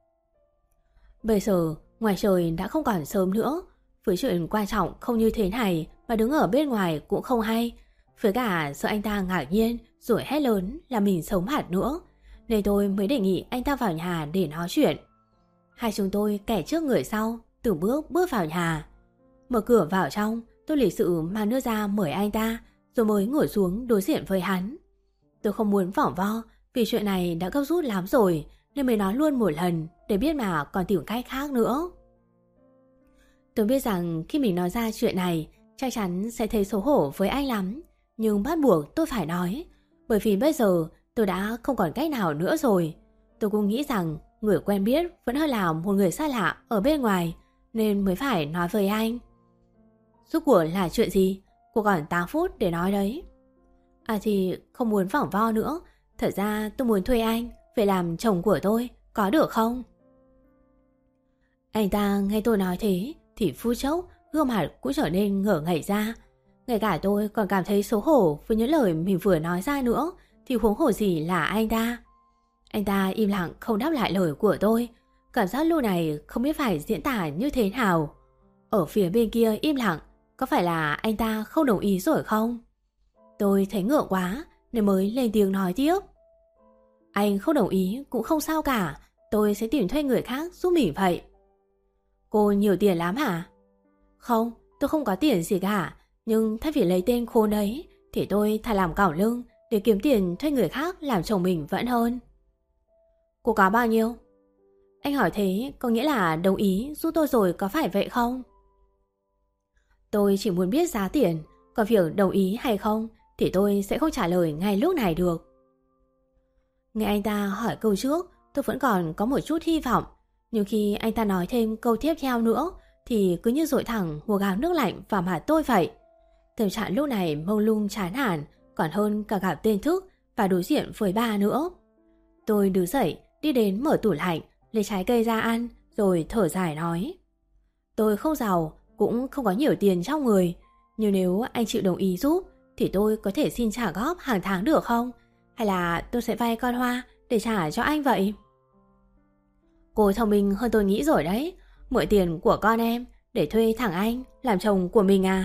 Bây giờ ngoài trời đã không còn sớm nữa, với chuyện quan trọng không như thế này mà đứng ở bên ngoài cũng không hay, với cả sợ anh ta ngạc nhiên rồi hét lớn là mình sống hạt nữa, nên tôi mới đề nghị anh ta vào nhà để nói chuyện. Hai chúng tôi kẻ trước người sau từng bước bước vào nhà. Mở cửa vào trong, tôi lịch sự mang nước ra mời anh ta, rồi mới ngồi xuống đối diện với hắn. Tôi không muốn vòng vo vì chuyện này đã gấp rút lắm rồi, nên mới nói luôn một lần để biết mà còn tìm cách khác nữa. Tôi biết rằng khi mình nói ra chuyện này chắc chắn sẽ thấy xấu hổ với anh lắm, nhưng bắt buộc tôi phải nói, bởi vì bây giờ tôi đã không còn cách nào nữa rồi. Tôi cũng nghĩ rằng người quen biết vẫn hơn là một người xa lạ ở bên ngoài, nên mới phải nói với anh. Rốt cuộc là chuyện gì? Cô còn tám phút để nói đấy. À thì không muốn vòng vo nữa, thật ra tôi muốn thuê anh về làm chồng của tôi, có được không? Anh ta nghe tôi nói thế thì phút chốc gương mặt cũng trở nên ngỡ ngảy ra. Ngay cả tôi còn cảm thấy xấu hổ với những lời mình vừa nói ra nữa, thì huống hồ gì là anh ta. Anh ta im lặng không đáp lại lời của tôi. Cảm giác lúc này không biết phải diễn tả như thế nào. Ở phía bên kia im lặng, có phải là anh ta không đồng ý rồi không? Tôi thấy ngượng quá nên mới lên tiếng nói tiếp. Anh không đồng ý cũng không sao cả, tôi sẽ tìm thuê người khác giúp mình vậy. Cô nhiều tiền lắm hả? Không, tôi không có tiền gì cả, nhưng thay vì lấy tên khốn ấy thì tôi thà làm cỏng lưng để kiếm tiền thuê người khác làm chồng mình vẫn hơn. Cô có bao nhiêu? Anh hỏi thế có nghĩa là đồng ý giúp tôi rồi có phải vậy không? Tôi chỉ muốn biết giá tiền, còn việc đồng ý hay không thì tôi sẽ không trả lời ngay lúc này được. Nghe anh ta hỏi câu trước, tôi vẫn còn có một chút hy vọng, nhưng khi anh ta nói thêm câu tiếp theo nữa thì cứ như dội thẳng một gáo nước lạnh vào mặt tôi vậy. Tâm trạng lúc này mông lung chán nản, còn hơn cả gặp tên thức và đối diện với bà nữa. Tôi đứng dậy, đi đến mở tủ lạnh, lấy trái cây ra ăn, rồi thở dài nói: Tôi không giàu, cũng không có nhiều tiền trong người, nhưng nếu anh chịu đồng ý giúp thì tôi có thể xin trả góp hàng tháng được không? Hay là tôi sẽ vay con Hoa để trả cho anh vậy? Cô thông minh hơn tôi nghĩ rồi đấy, mượn tiền của con em để thuê thằng anh làm chồng của mình à?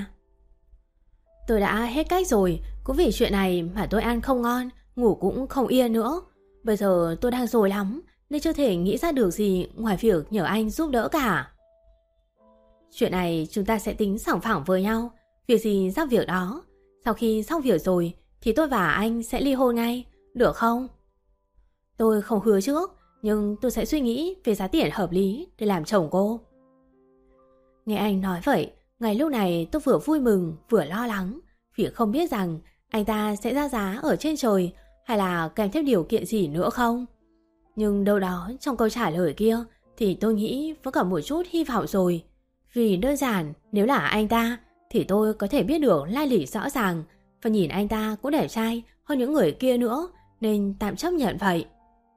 Tôi đã hết cách rồi, cũng vì chuyện này mà tôi ăn không ngon, ngủ cũng không yên nữa. Bây giờ tôi đang rối lắm nên chưa thể nghĩ ra được gì ngoài việc nhờ anh giúp đỡ cả. Chuyện này chúng ta sẽ tính sòng phẳng với nhau, việc gì ra việc đó. Sau khi xong việc rồi thì tôi và anh sẽ ly hôn ngay, được không? Tôi không hứa trước, nhưng tôi sẽ suy nghĩ về giá tiền hợp lý để làm chồng cô. Nghe anh nói vậy, ngay lúc này tôi vừa vui mừng vừa lo lắng, vì không biết rằng anh ta sẽ ra giá ở trên trời hay là kèm theo điều kiện gì nữa không. Nhưng đâu đó trong câu trả lời kia thì tôi nghĩ vẫn còn một chút hy vọng rồi. Vì đơn giản nếu là anh ta thì tôi có thể biết được lai lịch rõ ràng, và nhìn anh ta cũng đẹp trai hơn những người kia nữa, nên tạm chấp nhận vậy.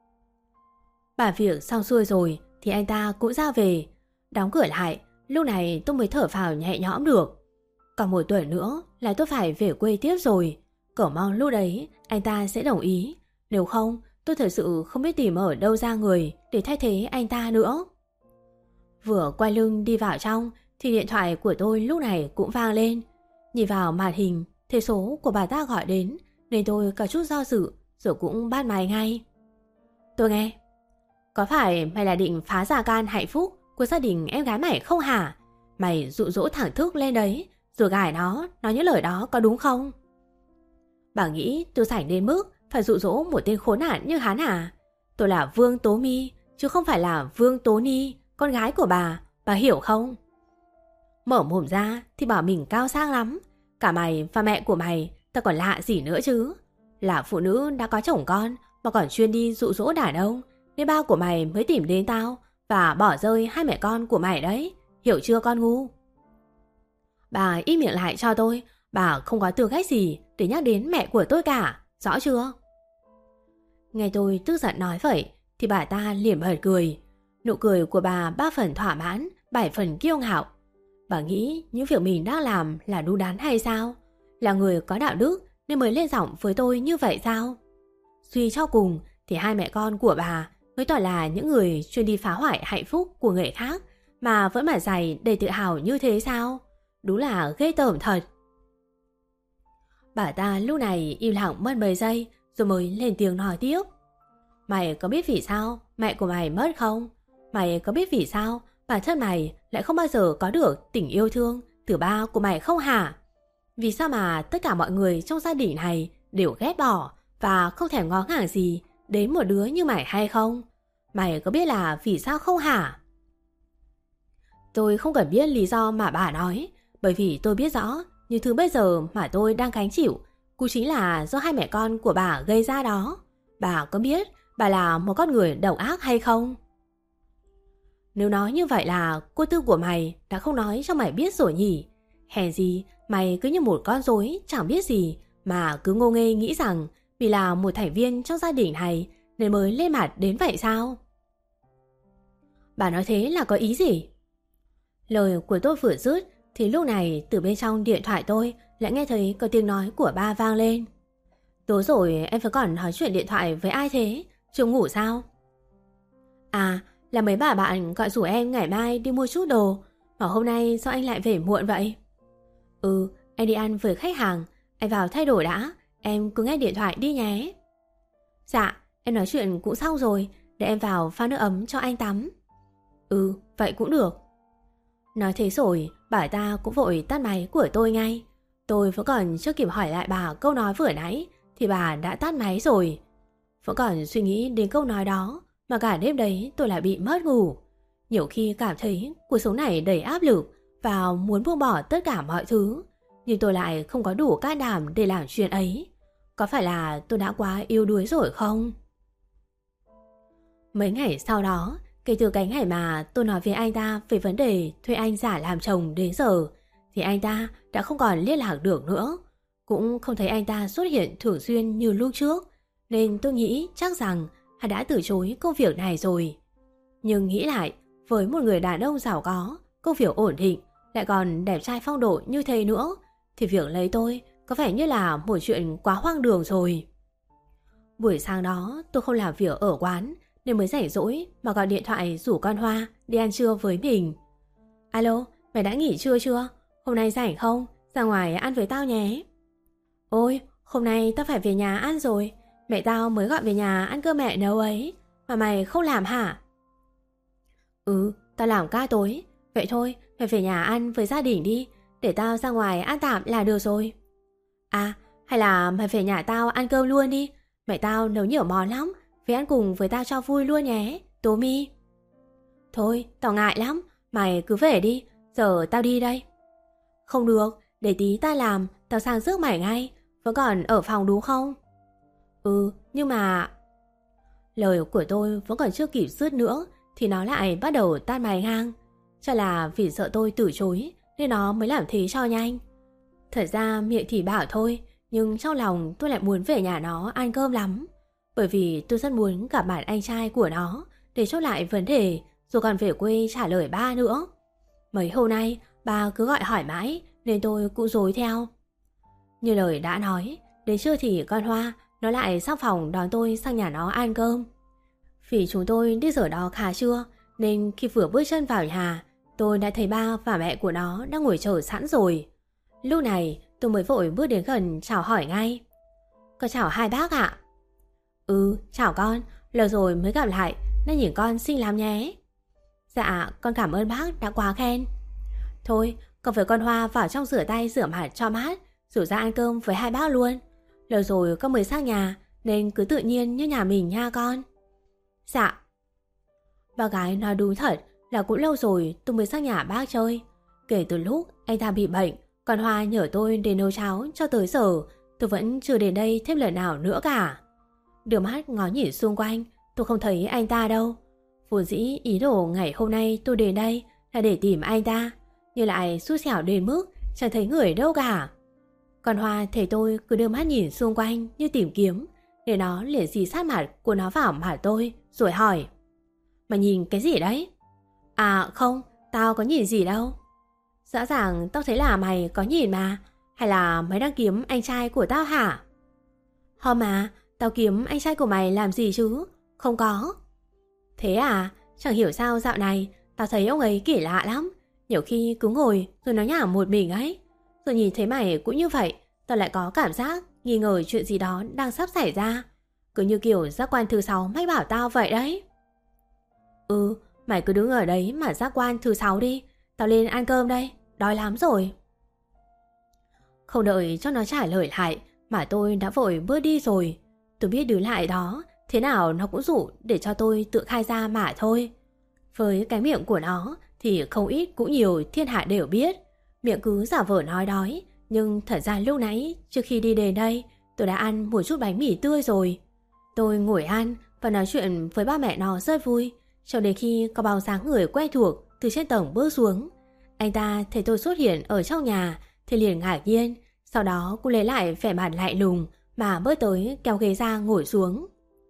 Bà việc xong xuôi rồi thì anh ta cũng ra về. Đóng cửa lại, lúc này tôi mới thở phào nhẹ nhõm được. Còn một tuần nữa là tôi phải về quê tiếp rồi. Cậu mong lúc đấy anh ta sẽ đồng ý. Nếu không, tôi thật sự không biết tìm ở đâu ra người để thay thế anh ta nữa. Vừa quay lưng đi vào trong thì điện thoại của tôi lúc này cũng vang lên. Nhìn vào màn hình, thấy số của bà ta gọi đến nên tôi có chút do dự rồi cũng bắt máy ngay. Tôi nghe. Có phải mày là định phá gia can hạnh phúc của gia đình em gái mày không hả? Mày dụ dỗ thẳng Thức lên đấy rồi gài nó nói những lời đó có đúng không? Bà nghĩ tôi rảnh đến mức phải dụ dỗ một tên khốn nạn như hắn à? Tôi là Vương Tố Mi chứ không phải là Vương Tố Ni, con gái của bà, bà hiểu không? Mở mồm ra thì bảo mình cao sang lắm. Cả mày và mẹ của mày ta còn lạ gì nữa chứ? Là phụ nữ đã có chồng con mà còn chuyên đi dụ dỗ đàn ông, nên ba của mày mới tìm đến tao và bỏ rơi hai mẹ con của mày đấy, hiểu chưa con ngu? Bà im miệng lại cho tôi, bà không có tư cách gì để nhắc đến mẹ của tôi cả, rõ chưa? Nghe tôi tức giận nói vậy thì bà ta liền bật cười. Nụ cười của bà ba phần thỏa mãn, bảy phần kiêu ngạo. Bà nghĩ những việc mình đang làm là đúng đắn hay sao? Là người có đạo đức nên mới lên giọng với tôi như vậy sao? Suy cho cùng thì hai mẹ con của bà mới toàn là những người chuyên đi phá hoại hạnh phúc của người khác mà vẫn mặt dày đầy tự hào như thế sao? Đúng là ghê tởm thật. Bà ta lúc này im lặng mất mấy giây rồi mới lên tiếng nói tiếp. Mày có biết vì sao mẹ của mày mất không? Mày có biết vì sao bản thân mày lại không bao giờ có được tình yêu thương từ ba của mày không hả? Vì sao mà tất cả mọi người trong gia đình này đều ghét bỏ và không thèm ngó ngàng gì đến một đứa như mày hay không? Mày có biết là vì sao không hả? Tôi không cần biết lý do mà bà nói, bởi vì tôi biết rõ những thứ bây giờ mà tôi đang gánh chịu cũng chính là do hai mẹ con của bà gây ra đó. Bà có biết bà là một con người độc ác hay không? Nếu nói như vậy là cô tư của mày đã không nói cho mày biết rồi nhỉ? Hèn gì mày cứ như một con rối chẳng biết gì mà cứ ngô nghê nghĩ rằng vì là một thành viên trong gia đình này nên mới lên mặt đến vậy sao? Bà nói thế là có ý gì? Lời của tôi vừa dứt thì lúc này từ bên trong điện thoại tôi lại nghe thấy có tiếng nói của ba vang lên. Tối rồi em vẫn còn nói chuyện điện thoại với ai thế? Chưa ngủ sao? À, là mấy bà bạn gọi rủ em ngày mai đi mua chút đồ, mà hôm nay sao anh lại về muộn vậy? Ừ, em đi ăn với khách hàng, anh vào thay đổi đã, em cứ nghe điện thoại đi nhé. Dạ, Em nói chuyện cũng xong rồi, để em vào pha nước ấm cho anh tắm. Ừ, vậy cũng được. Nói thế rồi, bà ta cũng vội tắt máy của tôi ngay. Tôi vẫn còn chưa kịp hỏi lại bà câu nói vừa nãy thì bà đã tắt máy rồi. Vẫn còn suy nghĩ đến câu nói đó mà cả đêm đấy tôi lại bị mất ngủ. Nhiều khi cảm thấy cuộc sống này đầy áp lực và muốn buông bỏ tất cả mọi thứ, nhưng tôi lại không có đủ can đảm để làm chuyện ấy. Có phải là tôi đã quá yếu đuối rồi không? Mấy ngày sau đó, kể từ cái ngày mà tôi nói với anh ta về vấn đề thuê anh giả làm chồng đến giờ, thì anh ta đã không còn liên lạc được nữa. Cũng không thấy anh ta xuất hiện thường xuyên như lúc trước, nên tôi nghĩ chắc rằng hắn đã từ chối công việc này rồi. Nhưng nghĩ lại, với một người đàn ông giàu có, công việc ổn định, lại còn đẹp trai phong độ như thế nữa, thì việc lấy tôi có vẻ như là một chuyện quá hoang đường rồi. Buổi sáng đó tôi không làm việc ở quán, nên mới rảnh rỗi mà gọi điện thoại rủ con Hoa đi ăn trưa với mình. Alo, mày đã nghỉ trưa chưa? Hôm nay rảnh không? Ra ngoài ăn với tao nhé. Ôi, hôm nay tao phải về nhà ăn rồi. Mẹ tao mới gọi về nhà ăn cơm mẹ nấu ấy. Mà mày không làm hả? Ừ, tao làm ca tối. Vậy thôi, mày về nhà ăn với gia đình đi. Để tao ra ngoài ăn tạm là được rồi. À, hay là mày về nhà tao ăn cơm luôn đi. Mẹ tao nấu nhiều món lắm. Về ăn cùng với tao cho vui luôn nhé, Tố Mi. Thôi, tao ngại lắm. Mày cứ về đi, giờ tao đi đây. Không được, để tí ta làm, tao sang rước mày ngay. Vẫn còn ở phòng đúng không? Ừ, nhưng mà... Lời của tôi vẫn còn chưa kịp dứt nữa thì nó lại bắt đầu tan mày ngang. Chắc là vì sợ tôi từ chối nên nó mới làm thế cho nhanh. Thật ra miệng thì bảo thôi, nhưng trong lòng tôi lại muốn về nhà nó ăn cơm lắm. Bởi vì tôi rất muốn gặp mặt anh trai của nó để chốt lại vấn đề, rồi còn về quê trả lời ba nữa. Mấy hôm nay ba cứ gọi hỏi mãi nên tôi cũng dối theo. Như lời đã nói, đến trưa thì con Hoa nó lại sang phòng đón tôi sang nhà nó ăn cơm. Vì chúng tôi đi rửa đó khá trưa nên khi vừa bước chân vào nhà, tôi đã thấy ba và mẹ của nó đang ngồi chờ sẵn rồi. Lúc này tôi mới vội bước đến gần chào hỏi ngay. Con chào hai bác ạ. Ừ, chào con, lâu rồi mới gặp lại nên nhìn con xinh lắm nhé. Dạ, con cảm ơn bác đã quá khen. Thôi, con với con Hoa vào trong rửa tay rửa mặt cho mát, rồi ra ăn cơm với hai bác luôn. Lâu rồi con mới sang nhà nên cứ tự nhiên như nhà mình nha con. Dạ. Bác gái nói đúng thật là cũng lâu rồi tôi mới sang nhà bác chơi. Kể từ lúc anh ta bị bệnh, con Hoa nhờ tôi đến nấu cháo cho tới giờ, tôi vẫn chưa đến đây thêm lần nào nữa cả. Đưa mắt ngó nhìn xung quanh, tôi không thấy anh ta đâu. Vốn dĩ ý đồ ngày hôm nay tôi đến đây là để tìm anh ta, nhưng lại xui xẻo đến mức chẳng thấy người đâu cả. Còn Hoa thấy tôi cứ đưa mắt nhìn xung quanh như tìm kiếm, để nó liền dí sát mặt của nó vào mặt tôi rồi hỏi: Mà nhìn cái gì đấy? À không, tao có nhìn gì đâu. Rõ ràng tao thấy là mày có nhìn mà. Hay là mày đang kiếm anh trai của tao hả? Không mà, tao kiếm anh trai của mày làm gì chứ? Không có. Thế à, chẳng hiểu sao dạo này tao thấy ông ấy kỳ lạ lắm. Nhiều khi cứ ngồi rồi nói nhảm một mình ấy. Rồi nhìn thấy mày cũng như vậy, tao lại có cảm giác nghi ngờ chuyện gì đó đang sắp xảy ra. Cứ như kiểu giác quan thứ sáu mách bảo tao vậy đấy. Ừ, mày cứ đứng ở đấy mà giác quan thứ sáu đi. Tao lên ăn cơm đây, đói lắm rồi. Không đợi cho nó trả lời lại mà tôi đã vội bước đi rồi. Tôi biết đứa lại đó thế nào nó cũng rủ để cho tôi tự khai ra mà thôi. Với cái miệng của nó thì không ít cũng nhiều thiên hạ đều biết. Miệng cứ giả vờ nói đói, nhưng thật ra lúc nãy trước khi đi đến đây tôi đã ăn một chút bánh mì tươi rồi. Tôi ngồi ăn và nói chuyện với ba mẹ nó rất vui, cho đến khi có bóng dáng người quen thuộc từ trên tầng bước xuống. Anh ta thấy tôi xuất hiện ở trong nhà thì liền ngạc nhiên, sau đó cũng lấy lại vẻ mặt lạnh lùng mà bước tới kéo ghế ra ngồi xuống.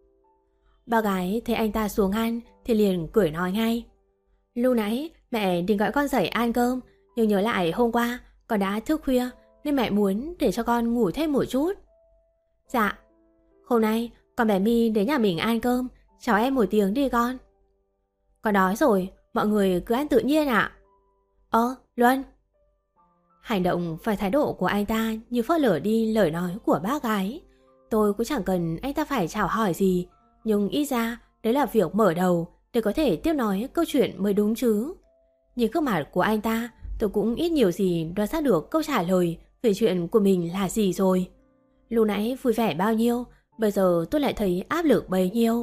Ba gái thấy anh ta xuống ăn thì liền cười nói ngay: Lúc nãy mẹ định gọi con dậy ăn cơm, nhưng nhớ lại hôm qua con đã thức khuya nên mẹ muốn để cho con ngủ thêm một chút. Dạ. Hôm nay con bé My đến nhà mình ăn cơm, chào em một tiếng đi con. Con đói rồi, mọi người cứ ăn tự nhiên ạ. Ơ, Luân. Hành động và thái độ của anh ta như phớt lờ đi lời nói của bác gái. Tôi cũng chẳng cần anh ta phải chào hỏi gì, Nhưng ít ra đấy là việc mở đầu để có thể tiếp nói câu chuyện mới đúng chứ. Nhìn gương mặt của anh ta, tôi cũng ít nhiều gì đoán ra được câu trả lời về chuyện của mình là gì rồi. Lúc nãy vui vẻ bao nhiêu, bây giờ tôi lại thấy áp lực bấy nhiêu.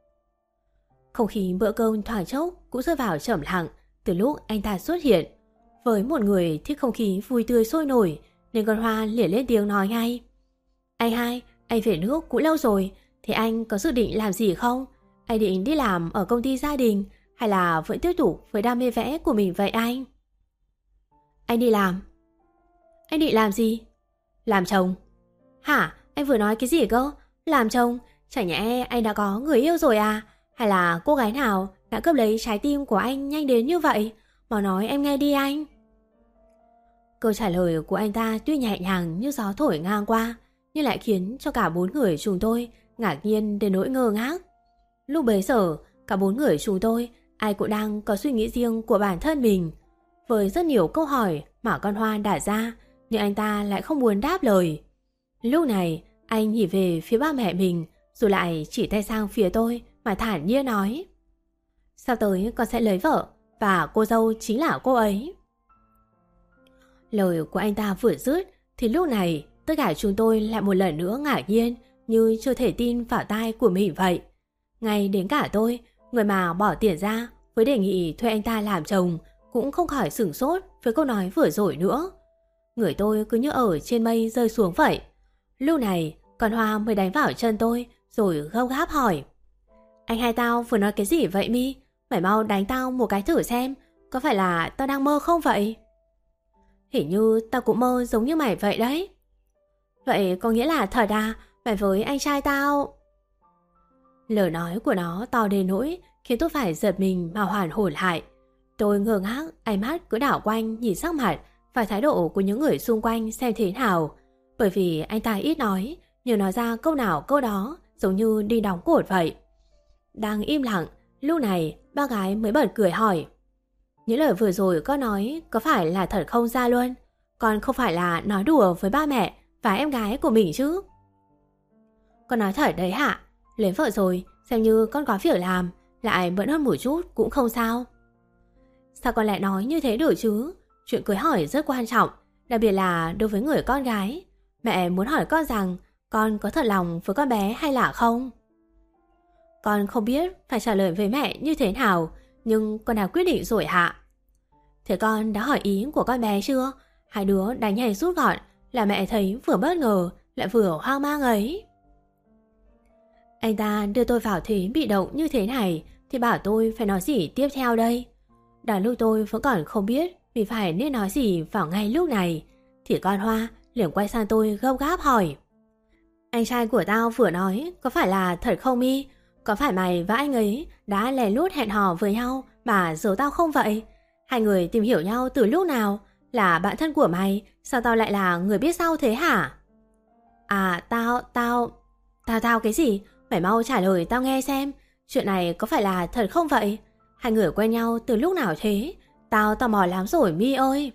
Không khí bữa cơm thoáng chốc cũng rơi vào trầm lặng từ lúc anh ta xuất hiện. Với một người thích không khí vui tươi sôi nổi nên con Hoa liền lên tiếng nói ngay. Anh hai, anh về nước cũng lâu rồi, thế anh có dự định làm gì không? Anh định đi làm ở công ty gia đình hay là vẫn tiếp tục với đam mê vẽ của mình vậy anh? Anh đi làm. Anh định làm gì? Làm chồng. Hả? Anh vừa nói cái gì cơ? Làm chồng? Chẳng nhẽ anh đã có người yêu rồi à? Hay là cô gái nào đã cướp lấy trái tim của anh nhanh đến như vậy? Mà nói em nghe đi anh. Câu trả lời của anh ta tuy nhẹ nhàng như gió thổi ngang qua, nhưng lại khiến cho cả bốn người chúng tôi ngạc nhiên đến nỗi ngơ ngác. Lúc bấy giờ, cả bốn người chúng tôi ai cũng đang có suy nghĩ riêng của bản thân mình. Với rất nhiều câu hỏi mà con Hoa đã ra, nhưng anh ta lại không muốn đáp lời. Lúc này, anh nhìn về phía ba mẹ mình, rồi lại chỉ tay sang phía tôi mà thản nhiên nói. Sắp tới con sẽ lấy vợ, và cô dâu chính là cô ấy. Lời của anh ta vừa dứt, thì lúc này tất cả chúng tôi lại một lần nữa ngạc nhiên, như chưa thể tin vào tai của mình vậy. Ngay đến cả tôi, người mà bỏ tiền ra với đề nghị thuê anh ta làm chồng, cũng không khỏi sửng sốt với câu nói vừa rồi nữa. Người tôi cứ như ở trên mây rơi xuống vậy. Lúc này, con Hoa mới đánh vào chân tôi, rồi gấp gáp hỏi. Anh hai tao vừa nói cái gì vậy Mi? Mày mau đánh tao một cái thử xem, có phải là tao đang mơ không vậy? Hình như tao cũng mơ giống như mày vậy đấy. Vậy có nghĩa là thật à? Mày với anh trai tao... Lời nói của nó to đến nỗi khiến tôi phải giật mình mà hoàn hồn lại. Tôi ngơ ngác, ánh mắt cứ đảo quanh nhìn sắc mặt và thái độ của những người xung quanh xem thế nào. Bởi vì anh ta ít nói, nhưng nói ra câu nào câu đó giống như đi đóng cột vậy. Đang im lặng, lúc này ba gái mới bật cười hỏi. Những lời vừa rồi con nói có phải là thật không Gia Luân? Con không phải là nói đùa với ba mẹ và em gái của mình chứ? Con nói thật đấy hả? Lấy vợ rồi, xem như con có việc làm, lại bận hơn một chút cũng không sao. Sao con lại nói như thế được chứ? Chuyện cưới hỏi rất quan trọng, đặc biệt là đối với người con gái. Mẹ muốn hỏi con rằng con có thật lòng với con bé hay là không? Con không biết phải trả lời với mẹ như thế nào, nhưng con đã quyết định rồi hả? Thế con đã hỏi ý của con bé chưa? Hai đứa đánh nhảy rút gọn là mẹ thấy vừa bất ngờ lại vừa hoang mang ấy. Anh ta đưa tôi vào thế bị động như thế này thì bảo tôi phải nói gì tiếp theo đây? Đang lúc tôi vẫn còn không biết vì phải nên nói gì vào ngay lúc này, thì con Hoa liền quay sang tôi gấp gáp hỏi. Anh trai của tao vừa nói có phải là thật không Mi? Có phải mày và anh ấy đã lén lút hẹn hò với nhau mà giấu tao không vậy? Hai người tìm hiểu nhau từ lúc nào? Là bạn thân của mày, sao tao lại là người biết sau thế hả? À tao, tao... Tao tao cái gì? Mày mau trả lời tao nghe xem. Chuyện này có phải là thật không vậy? Hai người quen nhau từ lúc nào thế? Tao tò mò lắm rồi Mi ơi.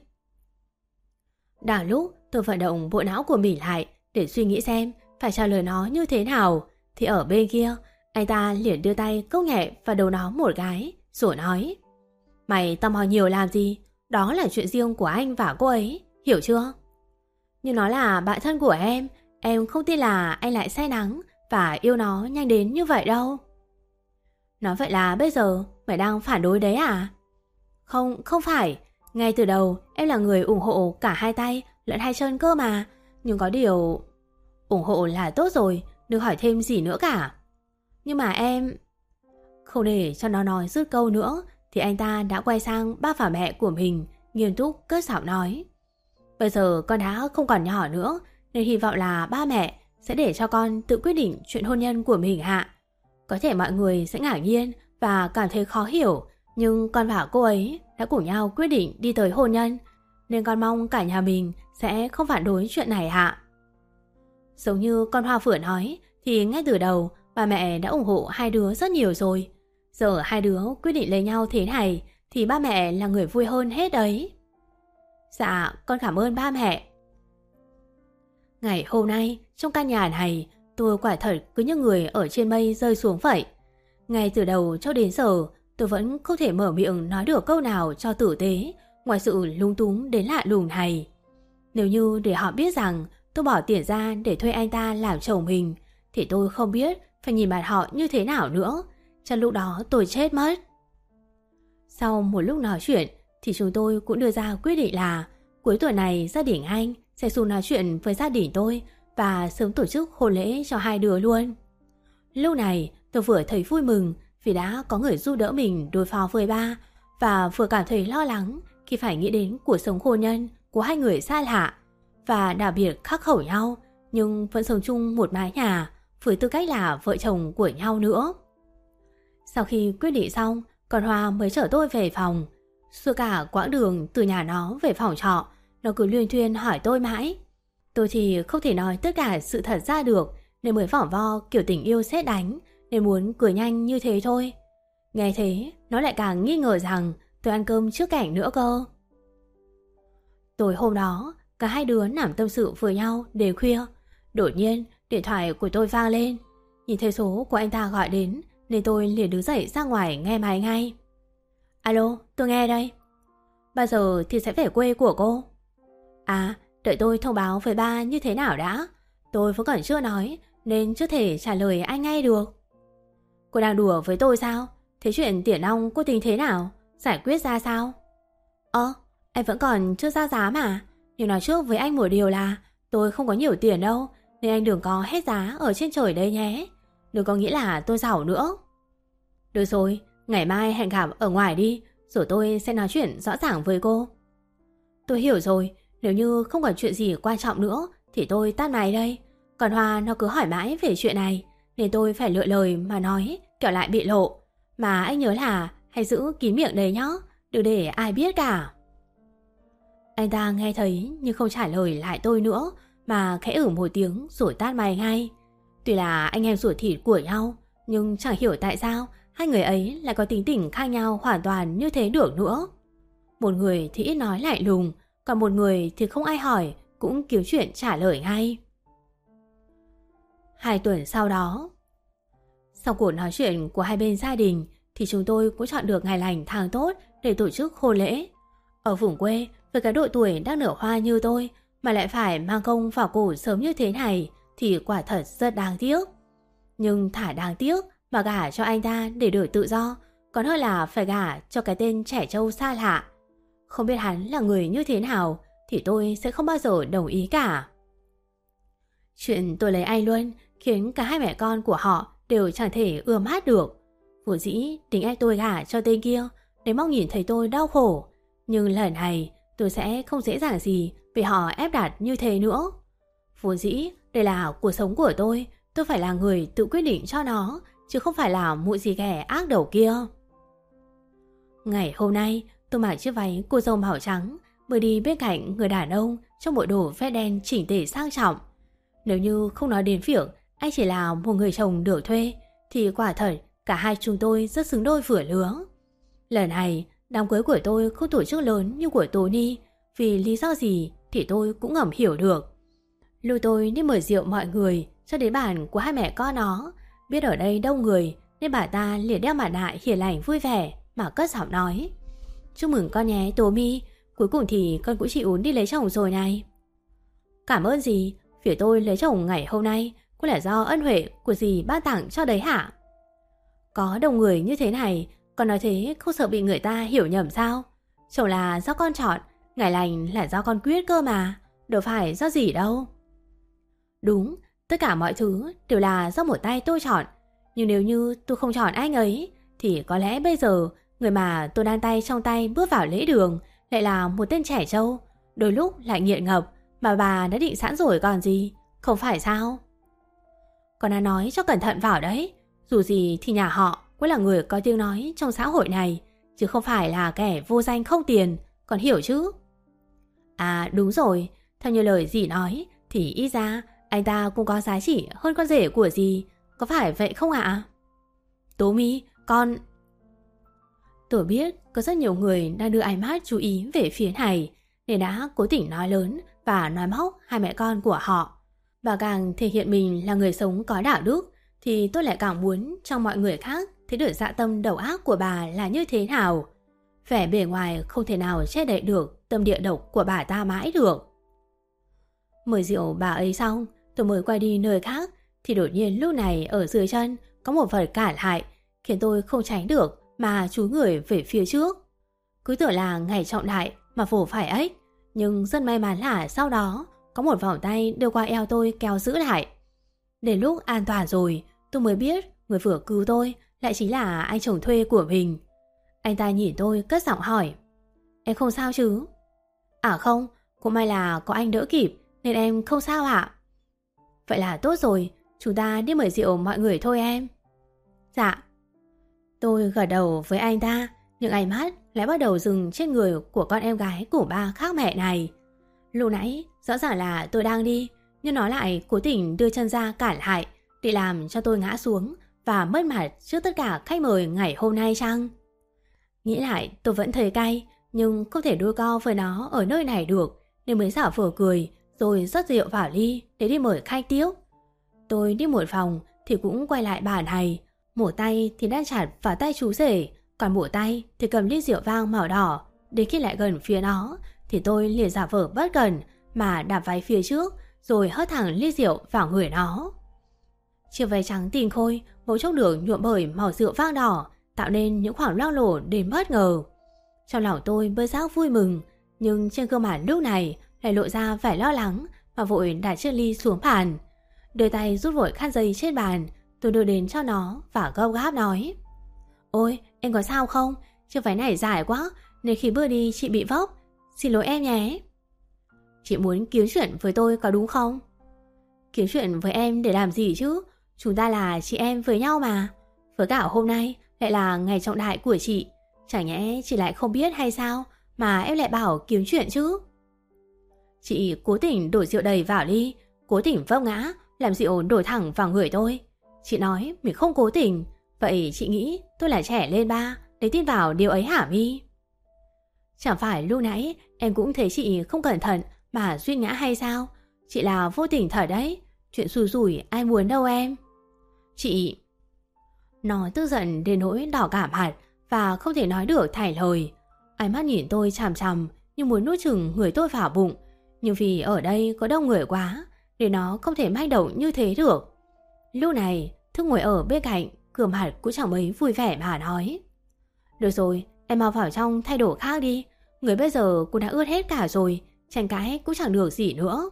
Đang lúc tôi vận động bộ não của mình lại để suy nghĩ xem phải trả lời nó như thế nào, thì ở bên kia anh ta liền đưa tay cốc nhẹ vào đầu nó một cái, rồi nói. Mày tò mò nhiều làm gì? Đó là chuyện riêng của anh và cô ấy, hiểu chưa? Nhưng nó là bạn thân của em, em không tin là anh lại say nắng và yêu nó nhanh đến như vậy đâu. Nói vậy là bây giờ mày đang phản đối đấy à? Không, không phải. Ngay từ đầu em là người ủng hộ cả hai tay lẫn hai chân cơ mà. Nhưng có điều... Ủng hộ là tốt rồi, đừng hỏi thêm gì nữa cả. Nhưng mà em... Không để cho nó nói dứt câu nữa thì anh ta đã quay sang ba và mẹ của mình, nghiêm túc cất giọng nói. Bây giờ con đã không còn nhỏ nữa, nên hy vọng là ba mẹ sẽ để cho con tự quyết định chuyện hôn nhân của mình hạ. Có thể mọi người sẽ ngạc nhiên và cảm thấy khó hiểu, nhưng con và cô ấy đã cùng nhau quyết định đi tới hôn nhân, nên con mong cả nhà mình sẽ không phản đối chuyện này hạ. Giống như con Hoa vừa nói, thì ngay từ đầu ba mẹ đã ủng hộ hai đứa rất nhiều rồi. Giờ hai đứa quyết định lấy nhau thế này thì ba mẹ là người vui hơn hết đấy. Dạ, con cảm ơn ba mẹ. Ngày hôm nay, trong căn nhà này, Tôi quả thật cứ như người ở trên mây rơi xuống vậy. Ngay từ đầu cho đến giờ, tôi vẫn không thể mở miệng nói được câu nào cho tử tế, ngoài sự lung túng đến lạ lùng này. Nếu như để họ biết rằng tôi bỏ tiền ra để thuê anh ta làm chồng mình, thì tôi không biết phải nhìn mặt họ như thế nào nữa. Trong lúc đó tôi chết mất. Sau một lúc nói chuyện thì chúng tôi cũng đưa ra quyết định là cuối tuần này gia đình anh sẽ xuống nói chuyện với gia đình tôi và sớm tổ chức hôn lễ cho hai đứa luôn. Lúc này tôi vừa thấy vui mừng vì đã có người giúp đỡ mình đối phó với ba, và vừa cảm thấy lo lắng khi phải nghĩ đến cuộc sống hôn nhân của hai người xa lạ và đặc biệt khác khẩu nhau, nhưng vẫn sống chung một mái nhà với tư cách là vợ chồng của nhau nữa. Sau khi quyết định xong, con Hoa mới chở tôi về phòng. Suốt cả quãng đường từ nhà nó về phòng trọ, nó cứ luyên thuyên hỏi tôi mãi. Tôi thì không thể nói tất cả sự thật ra được, nên mới vỏng vo kiểu tình yêu sét đánh, nên muốn cười nhanh như thế thôi. Nghe thế, nó lại càng nghi ngờ rằng tôi ăn cơm trước cảnh nữa cơ. Tối hôm đó, cả hai đứa nằm tâm sự với nhau đến khuya. Đột nhiên, điện thoại của tôi vang lên. Nhìn thấy số của anh ta gọi đến, nên tôi liền đứng dậy ra ngoài nghe máy ngay. Alo, tôi nghe đây. Bao giờ thì sẽ về quê của cô? À, đợi tôi thông báo với ba như thế nào đã. Tôi vẫn còn chưa nói, nên chưa thể trả lời anh ngay được. Cô đang đùa với tôi sao? Thế chuyện tiền nong cô tính thế nào? Giải quyết ra sao? Ơ, anh vẫn còn chưa ra giá mà. Nhưng nói trước với anh một điều là tôi không có nhiều tiền đâu, nên anh đừng có hết giá ở trên trời đây nhé. Đừng có nghĩ là tôi giàu nữa. Được rồi, ngày mai hẹn gặp ở ngoài đi, rồi tôi sẽ nói chuyện rõ ràng với cô. Tôi hiểu rồi, nếu như không còn chuyện gì quan trọng nữa thì tôi tắt máy đây. Còn Hoa nó cứ hỏi mãi về chuyện này, nên tôi phải lựa lời mà nói, kẻo lại bị lộ. Mà anh nhớ là hãy giữ kín miệng đấy nhá, đừng để ai biết cả. Anh ta nghe thấy nhưng không trả lời lại tôi nữa, mà khẽ ử một tiếng rồi tắt máy ngay. Tuy là anh em ruột thịt của nhau, nhưng chẳng hiểu tại sao hai người ấy lại có tính tình khác nhau hoàn toàn như thế được nữa. Một người thì ít nói lạnh lùng, còn một người thì không ai hỏi cũng kiếm chuyện trả lời ngay. Hai tuần sau đó, sau cuộc nói chuyện của hai bên gia đình thì chúng tôi cũng chọn được ngày lành tháng tốt để tổ chức hôn lễ. Ở vùng quê, với cái độ tuổi đang nở hoa như tôi mà lại phải mang công vào cổ sớm như thế này thì quả thật rất đáng tiếc. Nhưng thả đáng tiếc mà gả cho anh ta để được tự do, còn hơn là phải gả cho cái tên trẻ trâu xa lạ. Không biết hắn là người như thế nào thì tôi sẽ không bao giờ đồng ý cả. Chuyện tôi lấy anh Luân khiến cả hai mẹ con của họ đều chẳng thể ưa mát được. Vốn dĩ tính ép tôi gả cho tên kia để mong nhìn thấy tôi đau khổ, nhưng lần này tôi sẽ không dễ dàng gì vì họ ép đặt như thế nữa. Vốn dĩ đây là cuộc sống của tôi, tôi phải là người tự quyết định cho nó, chứ không phải là mụ gì ghẻ ác đầu kia. Ngày hôm nay tôi mặc chiếc váy cô dâu màu trắng, vừa đi bên cạnh người đàn ông trong bộ đồ vest đen chỉnh tề sang trọng. Nếu như không nói đến việc anh chỉ là một người chồng được thuê, thì quả thật cả hai chúng tôi rất xứng đôi vừa lứa. Lần này đám cưới của tôi không tổ chức lớn như của Tony, vì lý do gì thì tôi cũng ngầm hiểu được. Lúc tôi đi mời rượu mọi người cho đến bàn của hai mẹ con nó, biết ở đây đông người nên bà ta liền đeo mặt nạ hiền lành vui vẻ mà cất giọng nói: Chúc mừng con nhé Tommy, cuối cùng thì con cũng chịu đi lấy chồng rồi này. Cảm ơn dì, phía tôi lấy chồng ngày hôm nay cũng là do ân huệ của dì ban tặng cho đấy hả? Có đông người như thế này, con nói thế không sợ bị người ta hiểu nhầm sao? Chồng là do con chọn, ngày lành là do con quyết cơ mà, đâu phải do gì đâu. Đúng, tất cả mọi thứ đều là do một tay tôi chọn. Nhưng nếu như tôi không chọn anh ấy thì có lẽ bây giờ người mà tôi đang tay trong tay bước vào lễ đường lại là một tên trẻ trâu, đôi lúc lại nghiện ngập mà bà đã định sẵn rồi còn gì, không phải sao? Con đã nói cho cẩn thận vào đấy. Dù gì thì nhà họ cũng là người có tiếng nói trong xã hội này, chứ không phải là kẻ vô danh không tiền, con hiểu chứ? À đúng rồi, theo như lời dì nói thì ít ra anh ta cũng có giá trị hơn con rể của dì, có phải vậy không ạ? Tố Mi, con... Tôi biết có rất nhiều người đang đưa ánh mắt chú ý về phía này, nên đã cố tình nói lớn và nói móc hai mẹ con của họ. Và càng thể hiện mình là người sống có đạo đức, thì tôi lại càng muốn cho mọi người khác thấy được dạ tâm độc ác của bà là như thế nào. Vẻ bề ngoài không thể nào che đậy được tâm địa độc của bà ta mãi được. Mời rượu bà ấy xong, tôi mới quay đi nơi khác, thì đột nhiên lúc này ở dưới chân có một vật cản lại, khiến tôi không tránh được mà chúi người về phía trước. Cứ tưởng là ngày trọng đại mà vồ phải ếch, nhưng rất may mắn là sau đó có một vòng tay đưa qua eo tôi kéo giữ lại. Đến lúc an toàn rồi, tôi mới biết người vừa cứu tôi lại chính là anh chồng thuê của mình. Anh ta nhìn tôi cất giọng hỏi: "Em không sao chứ?" "À không, cũng may là có anh đỡ kịp nên em không sao ạ." "Vậy là tốt rồi, chúng ta đi mời rượu mọi người thôi em." "Dạ." Tôi gật đầu với anh ta, nhưng ánh mắt lại bắt đầu dừng trên người của con em gái của ba khác mẹ này. Lúc nãy rõ ràng là tôi đang đi, nhưng nó lại cố tình đưa chân ra cản lại, để làm cho tôi ngã xuống và mất mặt trước tất cả khách mời ngày hôm nay chăng? Nghĩ lại tôi vẫn thấy cay, nhưng không thể đôi co với nó ở nơi này được, nên mới giả vờ cười rồi rót rượu vào ly để đi mời khách tiếp. Tôi đi một vòng thì cũng quay lại bàn này, một tay thì đang chặt vào tay chú rể, còn một tay thì cầm ly rượu vang màu đỏ. Đến khi lại gần phía nó thì tôi liền giả vờ bất cần mà đạp váy phía trước, rồi hất thẳng ly rượu vào người nó. Chiếc váy trắng tinh khôi bỗng chốc được nhuộm bởi màu rượu vang đỏ, tạo nên những khoảng loang lổ đến bất ngờ. Trong lòng tôi bơi giác vui mừng, nhưng trên gương mặt lúc này lại lộ ra vẻ lo lắng, mà vội đặt chiếc ly xuống bàn. Đưa tay rút vội khăn giấy trên bàn, tôi đưa đến cho nó và gấp gáp nói: "Ôi, em có sao không? Chiếc váy này dài quá nên khi bước đi chị bị vấp. Xin lỗi em nhé." "Chị muốn kiếm chuyện với tôi có đúng không?" "Kiếm chuyện với em để làm gì chứ? Chúng ta là chị em với nhau mà. Với cả hôm nay lại là ngày trọng đại của chị, chẳng nhẽ chị lại không biết hay sao mà em lại bảo kiếm chuyện chứ?" Chị cố tình đổ rượu đầy vào ly, cố tình vấp ngã, làm rượu đổ thẳng vào người tôi. Chị nói mình không cố tình, vậy chị nghĩ tôi là trẻ lên ba để tin vào điều ấy hả Mi? Chẳng phải lúc nãy em cũng thấy chị không cẩn thận mà suýt ngã hay sao? Chị là vô tình thật đấy, chuyện xui rủi ai muốn đâu em. Chị... Nó tức giận đến nỗi đỏ cả mặt và không thể nói được thành lời. Ánh mắt nhìn tôi chằm chằm như muốn nuốt chửng người tôi vào bụng, nhưng vì ở đây có đông người quá để nó không thể manh động như thế được. Lúc này Thức ngồi ở bên cạnh, cửa mặt cũng chẳng mấy vui vẻ mà nói: "Được rồi, em mau vào trong thay đồ khác đi. Người bây giờ cũng đã ướt hết cả rồi, tranh cãi cũng chẳng được gì nữa."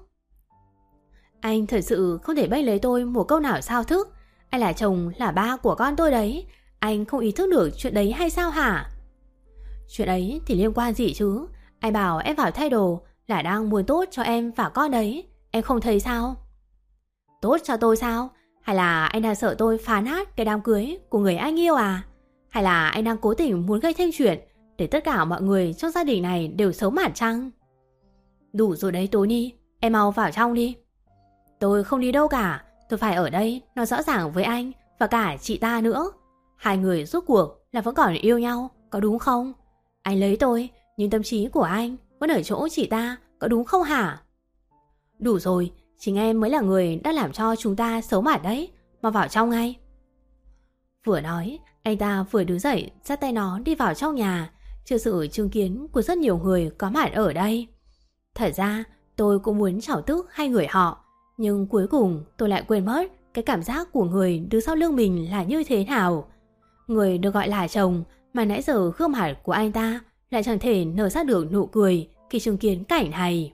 "Anh thật sự không thể bênh lấy tôi một câu nào sao Thức? Anh là chồng là ba của con tôi đấy. Anh không ý thức được chuyện đấy hay sao hả?" "Chuyện ấy thì liên quan gì chứ? Anh bảo em vào thay đồ là đang muốn tốt cho em và con đấy. Em không thấy sao?" "Tốt cho tôi sao? Hay là anh đang sợ tôi phá nát cái đám cưới của người anh yêu à? Hay là anh đang cố tình muốn gây thêm chuyện để tất cả mọi người trong gia đình này đều xấu mặt chăng?" "Đủ rồi đấy Tố Nhi, em mau vào trong đi." "Tôi không đi đâu cả, tôi phải ở đây nói rõ ràng với anh và cả chị ta nữa. Hai người rốt cuộc là vẫn còn yêu nhau, có đúng không? Anh lấy tôi, nhưng tâm trí của anh vẫn ở chỗ chị ta, có đúng không hả?" "Đủ rồi, chính em mới là người đã làm cho chúng ta xấu mặt đấy, mau vào trong ngay." Vừa nói, anh ta vừa đứng dậy dắt tay nó đi vào trong nhà, trước sự chứng kiến của rất nhiều người có mặt ở đây. Thật ra tôi cũng muốn chào Tức hai người họ, nhưng cuối cùng tôi lại quên mất cái cảm giác của người đứng sau lưng mình là như thế nào. Người được gọi là chồng mà nãy giờ gương mặt của anh ta lại chẳng thể nở ra được nụ cười khi chứng kiến cảnh này.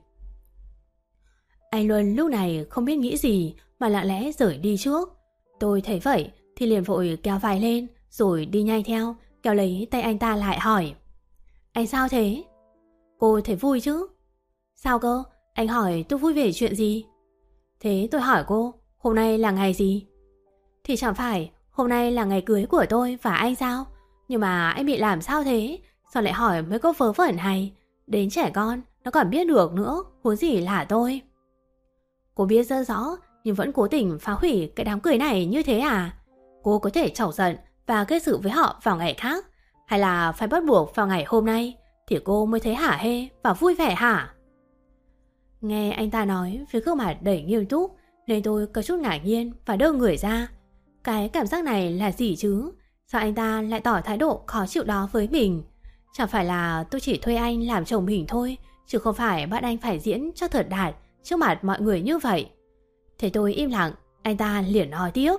Anh Luân lúc này không biết nghĩ gì mà lặng lẽ rời đi trước. Tôi thấy vậy thì liền vội kéo vai lên rồi đi nhanh theo, kéo lấy tay anh ta lại hỏi: "Anh sao thế?" "Cô thấy vui chứ?" "Sao cơ? Anh hỏi tôi vui về chuyện gì?" "Thế tôi hỏi cô, hôm nay là ngày gì?" "Thì chẳng phải hôm nay là ngày cưới của tôi và anh sao? Nhưng mà anh bị làm sao thế? Sao lại hỏi mấy câu vớ vẩn này? Đến trẻ con nó còn biết được nữa, huống gì là tôi." "Cô biết rất rõ nhưng vẫn cố tình phá hủy cái đám cưới này như thế à? Cô có thể chọc giận và gây sự với họ vào ngày khác, hay là phải bắt buộc vào ngày hôm nay thì cô mới thấy hả hê và vui vẻ hả?" Nghe anh ta nói với gương mặt đầy nghiêm túc nên tôi có chút ngạc nhiên và đơ người ra. Cái cảm giác này là gì chứ? Sao anh ta lại tỏ thái độ khó chịu đó với mình? Chẳng phải là tôi chỉ thuê anh làm chồng mình thôi, chứ không phải bắt anh phải diễn cho thật đạt trước mặt mọi người như vậy. Thế tôi im lặng, anh ta liền nói tiếp.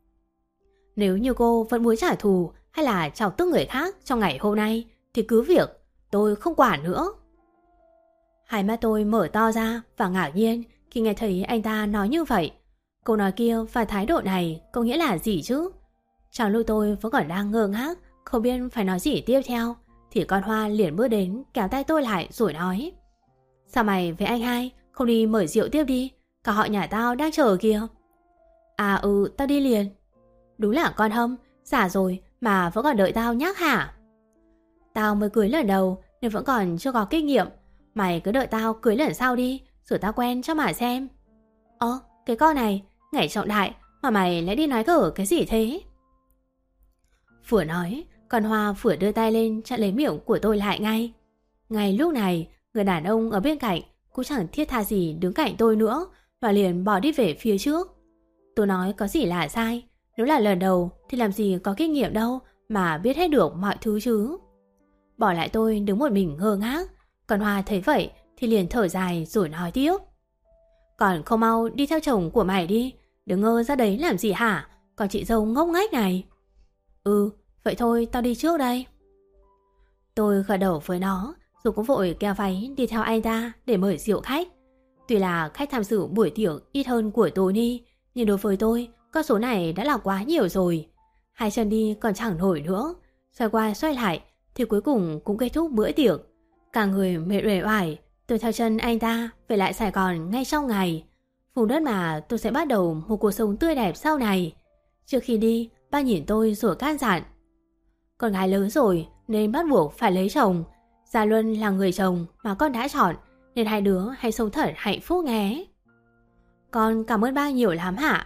Nếu như cô vẫn muốn trả thù hay là chọc tức người khác trong ngày hôm nay thì cứ việc, tôi không quản nữa. Hai mắt tôi mở to ra và ngạc nhiên khi nghe thấy anh ta nói như vậy. Câu nói kia và thái độ này có nghĩa là gì chứ? Trong lúc tôi vẫn còn đang ngơ ngác, không biết phải nói gì tiếp theo, thì con Hoa liền bước đến kéo tay tôi lại rồi nói. Sao mày với anh hai không đi mời rượu tiếp đi? Cả họ nhà tao đang chờ kìa. À ừ, tao đi liền. Đúng là con Hâm, già rồi mà vẫn còn đợi tao nhắc hả? Tao mới cưới lần đầu nên vẫn còn chưa có kinh nghiệm. Mày cứ đợi tao cưới lần sau đi, rồi tao quen cho mà xem. Ơ, cái con này, ngày trọng đại mà mày lại đi nói cỡ cái gì thế? Vừa nói, con Hoa vừa đưa tay lên chặn lấy miệng của tôi lại ngay. Ngay lúc này, người đàn ông ở bên cạnh cũng chẳng thiết tha gì đứng cạnh tôi nữa và liền bỏ đi về phía trước. Tôi nói có gì là sai, nếu là lần đầu thì làm gì có kinh nghiệm đâu mà biết hết được mọi thứ chứ. Bỏ lại tôi đứng một mình ngơ ngác. Còn Hoa thấy vậy thì liền thở dài rồi nói tiếp. Còn không mau đi theo chồng của mày đi, đừng ngơ ra đấy làm gì hả? Còn chị dâu ngốc nghếch này. Ừ, vậy thôi tao đi trước đây. Tôi gật đầu với nó, rồi cũng vội kéo váy đi theo anh ta để mời rượu khách. Tuy là khách tham dự buổi tiệc ít hơn của Tony, nhưng đối với tôi, con số này đã là quá nhiều rồi. Hai chân đi còn chẳng nổi nữa, xoay qua xoay lại thì cuối cùng cũng kết thúc bữa tiệc. Cả người mệt uể oải, tôi theo chân anh ta về lại Sài Gòn ngay trong ngày. Vùng đất mà tôi sẽ bắt đầu một cuộc sống tươi đẹp sau này. Trước khi đi, ba nhìn tôi rồi can dặn. Con gái lớn rồi nên bắt buộc phải lấy chồng. Gia Luân là người chồng mà con đã chọn, nên hai đứa hãy sống thật hạnh phúc nhé. Con cảm ơn ba nhiều lắm hả?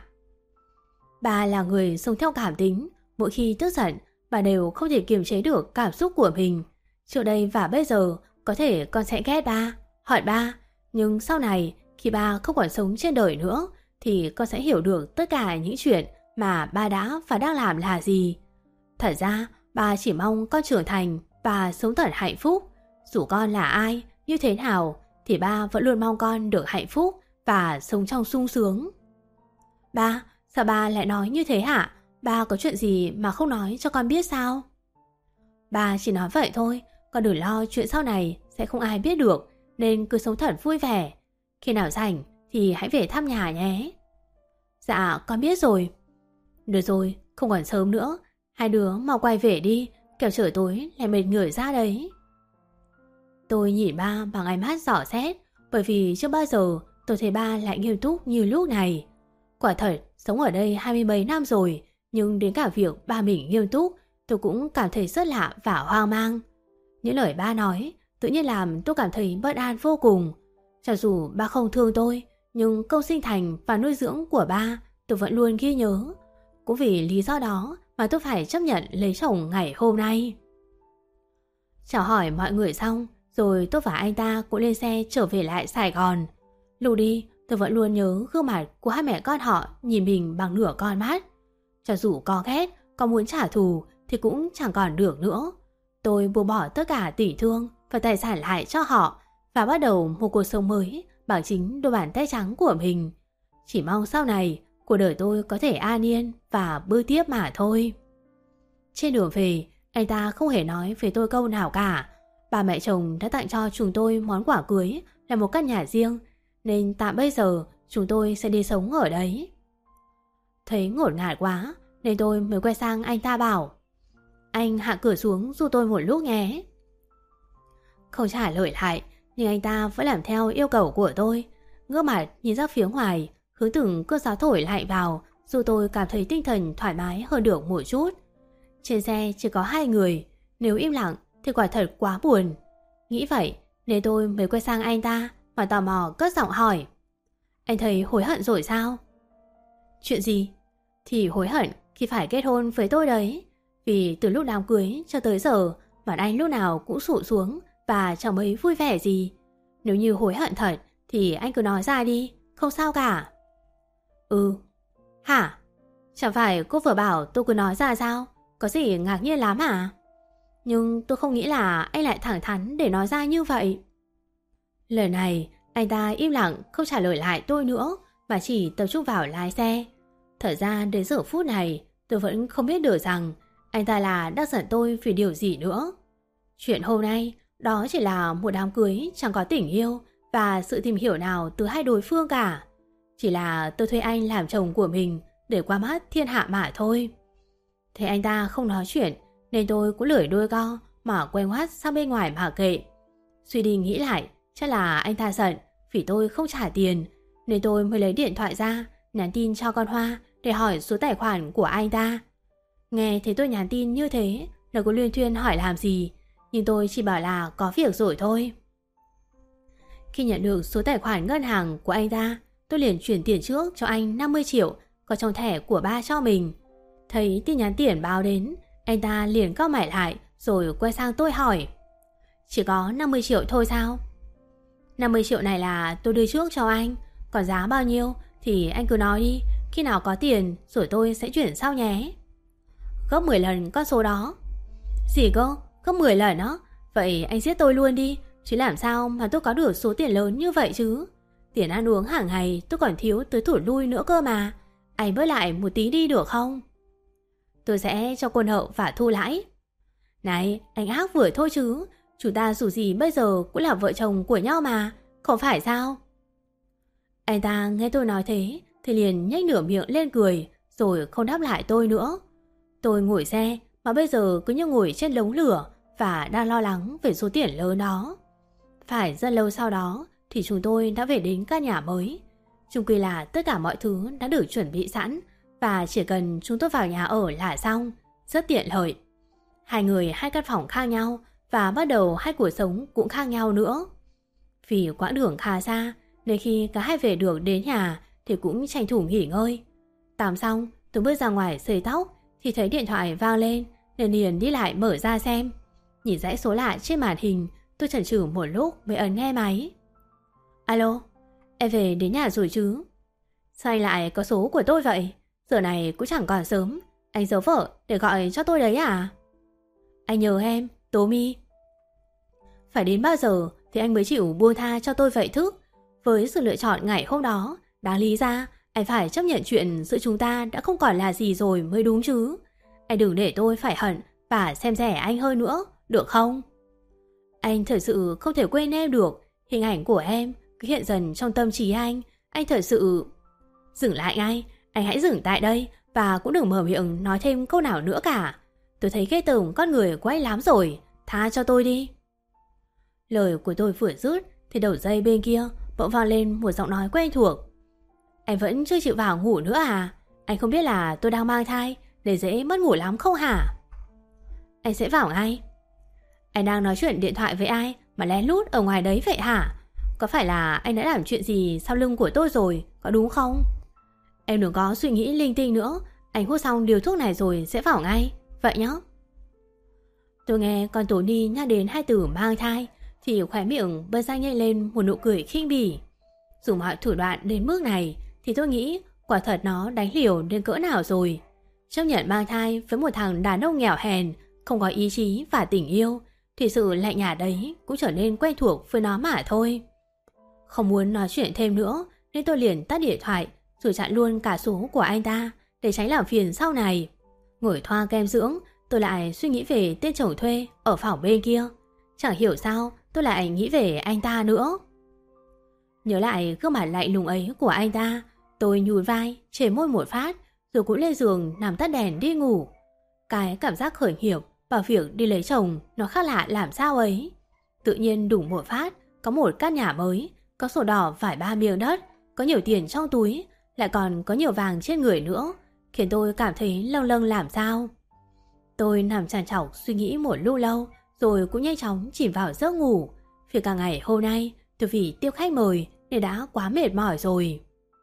Ba là người sống theo cảm tính. Mỗi khi tức giận, bà đều không thể kiềm chế được cảm xúc của mình. Trước đây và bây giờ, có thể con sẽ ghét ba, hận ba, nhưng sau này khi ba không còn sống trên đời nữa thì con sẽ hiểu được tất cả những chuyện mà ba đã và đang làm là gì. Thật ra ba chỉ mong con trưởng thành và sống thật hạnh phúc. Dù con là ai, như thế nào thì ba vẫn luôn mong con được hạnh phúc và sống trong sung sướng. Ba, sao ba lại nói như thế hả? Ba có chuyện gì mà không nói cho con biết sao? Ba chỉ nói vậy thôi, con đừng lo chuyện sau này sẽ không ai biết được, nên cứ sống thật vui vẻ. Khi nào rảnh thì hãy về thăm nhà nhé. Dạ, con biết rồi. Được rồi, không còn sớm nữa, hai đứa mau quay về đi, kẻo trời tối lại mệt người ra đấy. Tôi nhìn ba bằng ánh mắt dò xét, bởi vì chưa bao giờ tôi thấy ba lại nghiêm túc như lúc này. Quả thật, sống ở đây hai mươi mấy năm rồi, nhưng đến cả việc ba mình nghiêm túc, tôi cũng cảm thấy rất lạ và hoang mang. Những lời ba nói tự nhiên làm tôi cảm thấy bất an vô cùng. Cho dù ba không thương tôi, nhưng công sinh thành và nuôi dưỡng của ba tôi vẫn luôn ghi nhớ. Cũng vì lý do đó mà tôi phải chấp nhận lấy chồng ngày hôm nay. Chào hỏi mọi người xong, rồi tôi và anh ta cũng lên xe trở về lại Sài Gòn. Lúc đi, tôi vẫn luôn nhớ gương mặt của hai mẹ con họ nhìn mình bằng nửa con mắt. Cho dù có ghét, có muốn trả thù thì cũng chẳng còn được nữa. Tôi buông bỏ tất cả tình thương và tài sản lại cho họ và bắt đầu một cuộc sống mới bằng chính đôi bàn tay trắng của mình. Chỉ mong sau này cuộc đời tôi có thể an yên và bước tiếp mà thôi. Trên đường về, anh ta không hề nói với tôi câu nào cả. Ba mẹ chồng đã tặng cho chúng tôi món quà cưới là một căn nhà riêng, nên tạm bây giờ chúng tôi sẽ đi sống ở đấy. Thấy ngổn ngạt quá nên tôi mới quay sang anh ta bảo: Anh hạ cửa xuống giúp tôi một lúc nhé. Không trả lời lại, nhưng anh ta vẫn làm theo yêu cầu của tôi. Ngước mặt nhìn ra phía ngoài, hướng từng cơn gió thổi lại vào, dù tôi cảm thấy tinh thần thoải mái hơn được một chút. Trên xe chỉ có hai người, nếu im lặng thì quả thật quá buồn. Nghĩ vậy nên tôi mới quay sang anh ta và tò mò cất giọng hỏi: Anh thấy hối hận rồi sao? Chuyện gì? Thì hối hận khi phải kết hôn với tôi đấy. Vì từ lúc đám cưới cho tới giờ, mặt anh lúc nào cũng sụt xuống và chẳng mấy vui vẻ gì. Nếu như hối hận thật thì anh cứ nói ra đi, không sao cả. Ừ. Hả? Chẳng phải cô vừa bảo tôi cứ nói ra sao? Có gì ngạc nhiên lắm à? Nhưng tôi không nghĩ là anh lại thẳng thắn để nói ra như vậy. Lời này, anh ta im lặng không trả lời lại tôi nữa, mà chỉ tập trung vào lái xe. Thật ra đến giờ phút này, tôi vẫn không biết được rằng anh ta là đang giận tôi vì điều gì nữa. Chuyện hôm nay, đó chỉ là một đám cưới chẳng có tình yêu và sự tìm hiểu nào từ hai đối phương cả. Chỉ là tôi thuê anh làm chồng của mình để qua mắt thiên hạ mà thôi. Thế anh ta không nói chuyện, nên tôi cũng lười đôi co mà quay ngoắt sang bên ngoài mà kệ. Suy đi nghĩ lại, chắc là anh ta giận vì tôi không trả tiền, nên tôi mới lấy điện thoại ra nhắn tin cho con Hoa để hỏi số tài khoản của anh ta. Nghe thấy tôi nhắn tin như thế, nó có luyên thuyên hỏi làm gì, nhưng tôi chỉ bảo là có việc rồi thôi. Khi nhận được số tài khoản ngân hàng của anh ta, tôi liền chuyển tiền trước cho anh năm mươi triệu có trong thẻ của ba cho mình. Thấy tin nhắn tiền báo đến, anh ta liền cau mày lại rồi quay sang tôi hỏi: Chỉ có năm mươi triệu thôi sao? năm mươi triệu này là tôi đưa trước cho anh, còn giá bao nhiêu thì anh cứ nói đi, khi nào có tiền rồi tôi sẽ chuyển sau nhé. Gấp mười lần con số đó. Gì cơ? Gấp mười lần đó? Vậy anh giết tôi luôn đi, chứ làm sao mà tôi có được số tiền lớn như vậy chứ? Tiền ăn uống hàng ngày tôi còn thiếu tới thủ lui nữa cơ mà. Anh bớt lại một tí đi được không? Tôi sẽ cho quân hậu và thu lãi. Này, anh ác vừa thôi chứ. Chúng ta dù gì bây giờ cũng là vợ chồng của nhau mà, không phải sao? Anh ta nghe tôi nói thế thì liền nhếch nửa miệng lên cười, rồi không đáp lại tôi nữa. Tôi ngồi xe mà bây giờ cứ như ngồi trên đống lửa và đang lo lắng về số tiền lớn đó. Phải rất lâu sau đó thì chúng tôi đã về đến căn nhà mới. Chung quy là tất cả mọi thứ đã được chuẩn bị sẵn, và chỉ cần chúng tôi vào nhà ở là xong, rất tiện lợi. Hai người hai căn phòng khác nhau và bắt đầu hai cuộc sống cũng khác nhau nữa. Vì quãng đường khá xa nên khi cả hai về được đến nhà thì cũng tranh thủ nghỉ ngơi. Tắm xong, tôi bước ra ngoài sấy tóc thì thấy điện thoại vang lên, nên liền đi lại mở ra xem. Nhìn dãy số lạ trên màn hình, tôi chần chừ một lúc mới ấn nghe máy. Alo, em về đến nhà rồi chứ? Sao anh lại có số của tôi vậy? Giờ này cũng chẳng còn sớm, anh giấu vợ để gọi cho tôi đấy à? Anh nhớ em, Tố Mi. Phải đến bao giờ thì anh mới chịu buông tha cho tôi vậy thức? Với sự lựa chọn ngày hôm đó, đáng lý ra anh phải chấp nhận chuyện giữa chúng ta đã không còn là gì rồi mới đúng chứ. Anh đừng để tôi phải hận và xem rẻ anh hơn nữa, được không? Anh thật sự không thể quên em được. Hình ảnh của em cứ hiện dần trong tâm trí anh. Anh thật sự... Dừng lại ngay, anh hãy dừng tại đây và cũng đừng mở miệng nói thêm câu nào nữa cả. Tôi thấy ghê tởm con người của anh lắm rồi, tha cho tôi đi. Lời của tôi vừa dứt thì đầu dây bên kia bỗng vang lên một giọng nói quen thuộc. Anh vẫn chưa chịu vào ngủ nữa à? Anh không biết là tôi đang mang thai, để dễ mất ngủ lắm không hả? Anh sẽ vào ngay. Anh đang nói chuyện điện thoại với ai mà lén lút ở ngoài đấy vậy hả? Có phải là anh đã làm chuyện gì sau lưng của tôi rồi, có đúng không? Em đừng có suy nghĩ linh tinh nữa. Anh hút xong điều thuốc này rồi sẽ vào ngay, vậy nhá. Tôi nghe con Tố Ni nhắc đến hai từ mang thai thì khóe miệng bật ra nhếch lên một nụ cười khinh bỉ. Dùng mọi thủ đoạn đến mức này thì tôi nghĩ quả thật nó đánh liều đến cỡ nào rồi. Chấp nhận mang thai với một thằng đàn ông nghèo hèn, không có ý chí và tình yêu, thì sự lạnh nhạt đấy cũng trở nên quen thuộc với nó mà thôi. Không muốn nói chuyện thêm nữa nên tôi liền tắt điện thoại rồi chặn luôn cả số của anh ta để tránh làm phiền sau này. Ngồi thoa kem dưỡng, tôi lại suy nghĩ về tên chồng thuê ở phòng bên kia. Chẳng hiểu sao tôi lại nghĩ về anh ta nữa. Nhớ lại gương mặt lạnh lùng ấy của anh ta, tôi nhún vai, chề môi một phát, rồi cũng lên giường nằm tắt đèn đi ngủ. Cái cảm giác khởi nghiệp bảo việc đi lấy chồng nó khác lạ làm sao ấy. Tự nhiên đùng một phát, có một căn nhà mới, có sổ đỏ vài ba miếng đất, có nhiều tiền trong túi, lại còn có nhiều vàng trên người nữa, khiến tôi cảm thấy lâng lâng làm sao. Tôi nằm trằn trọc suy nghĩ một lúc lâu, rồi cũng nhanh chóng chìm vào giấc ngủ. Vì cả ngày hôm nay tôi vì tiếp khách mời nên đã quá mệt mỏi rồi.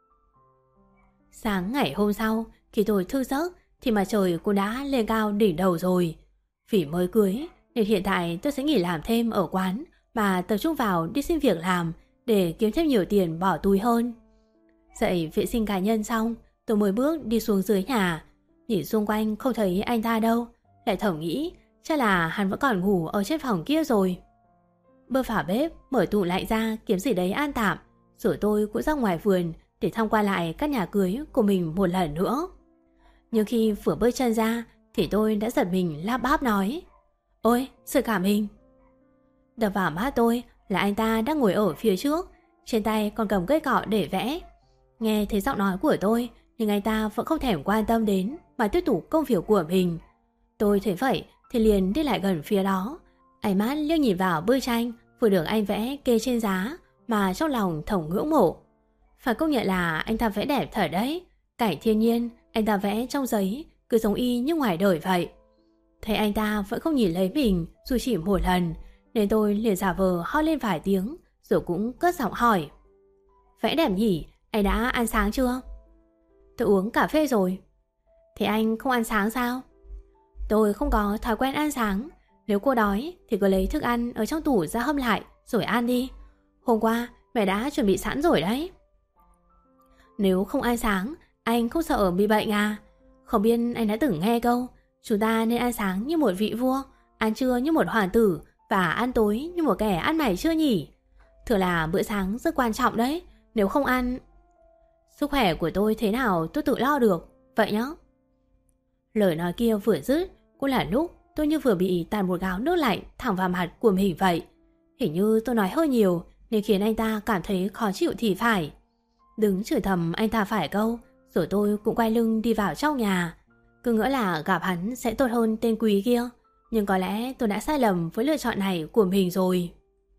Sáng ngày hôm sau, khi tôi thức giấc thì mặt trời cũng đã lên cao đỉnh đầu rồi. Vì mới cưới nên hiện tại tôi sẽ nghỉ làm thêm ở quán mà tập trung vào đi xin việc làm để kiếm thêm nhiều tiền bỏ túi hơn. Dậy vệ sinh cá nhân xong, tôi mới bước đi xuống dưới nhà. Nhìn xung quanh không thấy anh ta đâu, lại thầm nghĩ chắc là hắn vẫn còn ngủ ở trên phòng kia rồi. Bước vào bếp, mở tủ lạnh ra kiếm gì đấy ăn tạm, rồi tôi cũng ra ngoài vườn để tham quan lại các nhà cưới của mình một lần nữa. Nhưng khi vừa bước chân ra thì tôi đã giật mình lắp bắp nói: "Ôi, sự cảm hình." Đập vào mắt tôi là anh ta đang ngồi ở phía trước, trên tay còn cầm cây cọ để vẽ. Nghe thấy giọng nói của tôi nhưng anh ta vẫn không thèm quan tâm đến mà tiếp tục công việc của mình. Tôi thấy vậy thì liền đi lại gần phía đó, ánh mắt liếc nhìn vào bức tranh vừa được anh vẽ kê trên giá mà trong lòng thầm ngưỡng mộ. Phải công nhận là anh ta vẽ đẹp thật đấy. Cảnh thiên nhiên anh ta vẽ trong giấy cứ giống y như ngoài đời vậy. Thấy anh ta vẫn không nhìn lấy mình dù chỉ một lần, nên tôi liền giả vờ ho lên vài tiếng rồi cũng cất giọng hỏi: "Vẽ đẹp nhỉ, anh đã ăn sáng chưa?" "Tôi uống cà phê rồi." "Thế anh không ăn sáng sao?" "Tôi không có thói quen ăn sáng. Nếu cô đói thì cứ lấy thức ăn ở trong tủ ra hâm lại rồi ăn đi. Hôm qua mẹ đã chuẩn bị sẵn rồi đấy." "Nếu không ăn sáng, anh không sợ bị bệnh à? Không biết anh đã từng nghe câu chúng ta nên ăn sáng như một vị vua, ăn trưa như một hoàng tử và ăn tối như một kẻ ăn mày chưa nhỉ? Thường là bữa sáng rất quan trọng đấy. Nếu không ăn..." "Sức khỏe của tôi thế nào tôi tự lo được. Vậy nhá." Lời nói kia vừa dứt cũng là lúc tôi như vừa bị tạt một gáo nước lạnh thẳng vào mặt của mình vậy. Hình như tôi nói hơi nhiều nên khiến anh ta cảm thấy khó chịu thì phải. Đứng chửi thầm anh ta phải câu, rồi tôi cũng quay lưng đi vào trong nhà. Cứ ngỡ là gặp hắn sẽ tốt hơn tên Quý kia, nhưng có lẽ tôi đã sai lầm với lựa chọn này của mình rồi.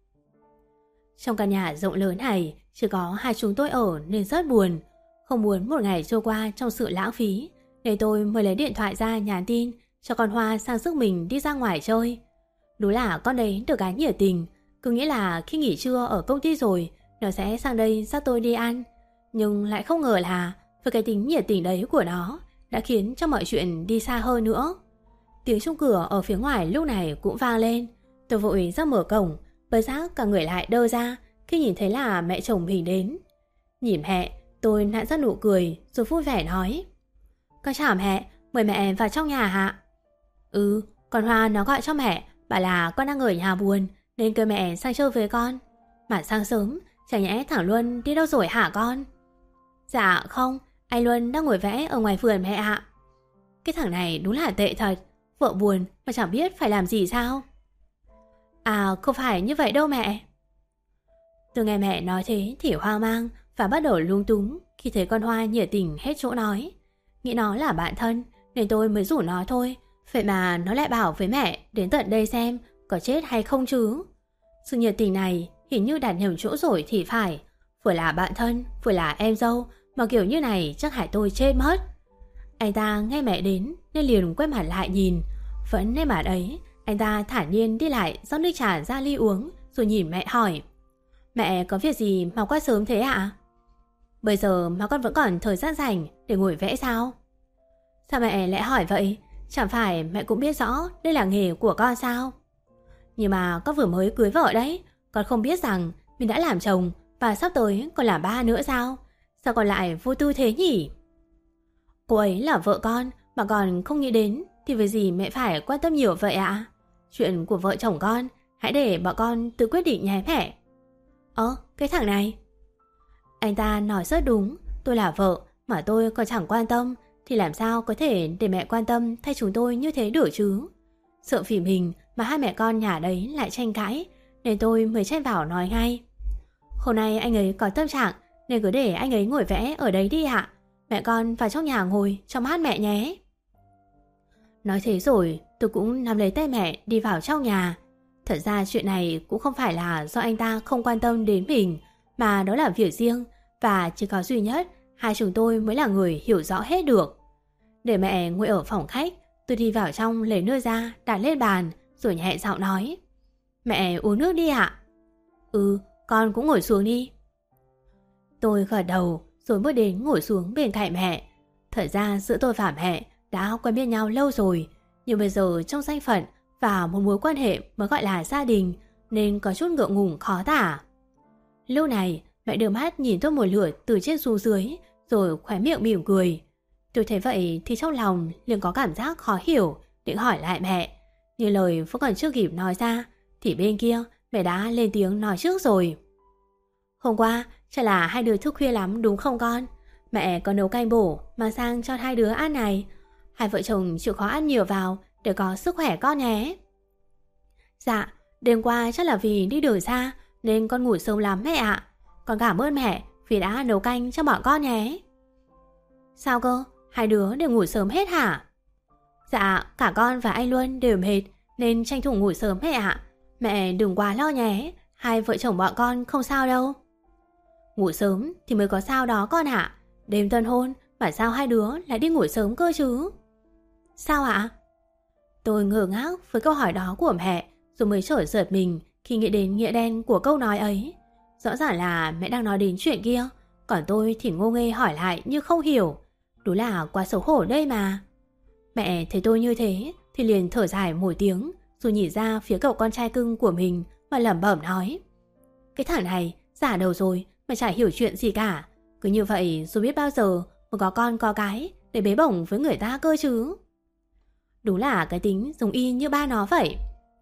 Trong căn nhà rộng lớn này chỉ có hai chúng tôi ở nên rất buồn. Không muốn một ngày trôi qua trong sự lãng phí, nên tôi mới lấy điện thoại ra nhắn tin cho con Hoa sang sức mình đi ra ngoài chơi. Đúng là con đấy được cái nhiệt tình, cứ nghĩ là khi nghỉ trưa ở công ty rồi nó sẽ sang đây dắt tôi đi ăn. Nhưng lại không ngờ là với cái tính nhiệt tình đấy của nó đã khiến cho mọi chuyện đi xa hơn nữa. Tiếng chuông cửa ở phía ngoài lúc này cũng vang lên. Tôi vội ra mở cổng, bất giác cả người lại đơ ra khi nhìn thấy là mẹ chồng mình đến. Nhìn mẹ, tôi nặn ra nụ cười rồi vui vẻ nói: "Con chào mẹ, mời mẹ vào trong nhà hả?" "Ừ, con Hoa nó gọi cho mẹ, bảo là con đang ở nhà buồn nên kêu mẹ sang chơi với con. Mà sáng sớm, chẳng nhẽ thằng Luân đi đâu rồi hả con?" "Dạ không, anh Luân đang ngồi vẽ ở ngoài vườn mẹ ạ." Cái thằng này đúng là tệ thật, vợ buồn mà chẳng biết phải làm gì sao. "À không phải như vậy đâu mẹ." Tôi nghe mẹ nói thế thì hoang mang và bắt đầu lung túng khi thấy con Hoa nhiệt tình hết chỗ nói. Nghĩ nó là bạn thân nên tôi mới rủ nó thôi, vậy mà nó lại bảo với mẹ đến tận đây xem có chết hay không chứ. Sự nhiệt tình này hình như đặt nhầm chỗ rồi thì phải. Vừa là bạn thân, vừa là em dâu mà kiểu như này chắc hại tôi chết mất. Anh ta nghe mẹ đến nên liền quay mặt lại nhìn. Vẫn nét mặt ấy, anh ta thản nhiên đi lại rót nước trà ra ly uống rồi nhìn mẹ hỏi: "Mẹ có việc gì mà qua sớm thế ạ?" "Bây giờ mà con vẫn còn thời gian rảnh để ngồi vẽ sao?" "Sao mẹ lại hỏi vậy? Chẳng phải mẹ cũng biết rõ đây là nghề của con sao?" "Nhưng mà con vừa mới cưới vợ đấy, con không biết rằng mình đã làm chồng và sắp tới còn làm ba nữa sao? Sao con lại vô tư thế nhỉ?" "Cô ấy là vợ con mà còn không nghĩ đến thì vì gì mẹ phải quan tâm nhiều vậy ạ? Chuyện của vợ chồng con hãy để bọn con tự quyết định nhé mẹ." "Ơ, cái thằng này." Anh ta nói rất đúng, tôi là vợ mà tôi còn chẳng quan tâm thì làm sao có thể để mẹ quan tâm thay chúng tôi như thế được chứ. Sợ phỉ mình mà hai mẹ con nhà đấy lại tranh cãi nên tôi mới chen vào nói ngay: "Hôm nay anh ấy có tâm trạng nên cứ để anh ấy ngồi vẽ ở đấy đi ạ. Mẹ con vào trong nhà ngồi cho mát mẹ nhé." Nói thế rồi tôi cũng nắm lấy tay mẹ đi vào trong nhà. Thật ra chuyện này cũng không phải là do anh ta không quan tâm đến mình, mà đó là việc riêng và chỉ có duy nhất hai chúng tôi mới là người hiểu rõ hết được. Để mẹ ngồi ở phòng khách, tôi đi vào trong lấy nước ra đặt lên bàn rồi nhẹ giọng nói: "Mẹ uống nước đi ạ." "Ừ, con cũng ngồi xuống đi." Tôi gật đầu rồi bước đến ngồi xuống bên cạnh mẹ. Thật ra giữa tôi và mẹ đã quen biết nhau lâu rồi, nhưng bây giờ trong danh phận và một mối quan hệ mới gọi là gia đình nên có chút ngượng ngùng khó tả. Lúc này Mẹ đưa mắt nhìn tôi một lượt từ trên xuống dưới, rồi khóe miệng mỉm cười. Tôi thấy vậy thì trong lòng liền có cảm giác khó hiểu, định hỏi lại mẹ. Nhưng lời vẫn còn chưa kịp nói ra thì bên kia mẹ đã lên tiếng nói trước rồi. Hôm qua chắc là hai đứa thức khuya lắm đúng không con? Mẹ có nấu canh bổ mang sang cho hai đứa ăn này. Hai vợ chồng chịu khó ăn nhiều vào để có sức khỏe con nhé. Dạ, đêm qua chắc là vì đi đường xa nên con ngủ sớm lắm mẹ ạ. Con cảm ơn mẹ vì đã nấu canh cho bọn con nhé. Sao cơ? Hai đứa đều ngủ sớm hết hả? Dạ, cả con và anh Luân đều mệt nên tranh thủ ngủ sớm mẹ ạ. Mẹ đừng quá lo nhé, hai vợ chồng bọn con không sao đâu. Ngủ sớm thì mới có sao đó con ạ. Đêm tân hôn mà sao hai đứa lại đi ngủ sớm cơ chứ? Sao ạ? Tôi ngơ ngác với câu hỏi đó của mẹ, rồi mới trở giật mình khi nghĩ đến nghĩa đen của câu nói ấy. Rõ ràng là mẹ đang nói đến chuyện kia, còn tôi thì ngô nghê hỏi lại như không hiểu. Đúng là quá xấu hổ đây mà. Mẹ thấy tôi như thế thì liền thở dài một tiếng, rồi nhìn ra phía cậu con trai cưng của mình và lẩm bẩm nói: Cái thằng này giả đầu rồi mà chả hiểu chuyện gì cả. Cứ như vậy rồi biết bao giờ mới có con có cái để bế bổng với người ta cơ chứ. Đúng là cái tính giống y như ba nó vậy.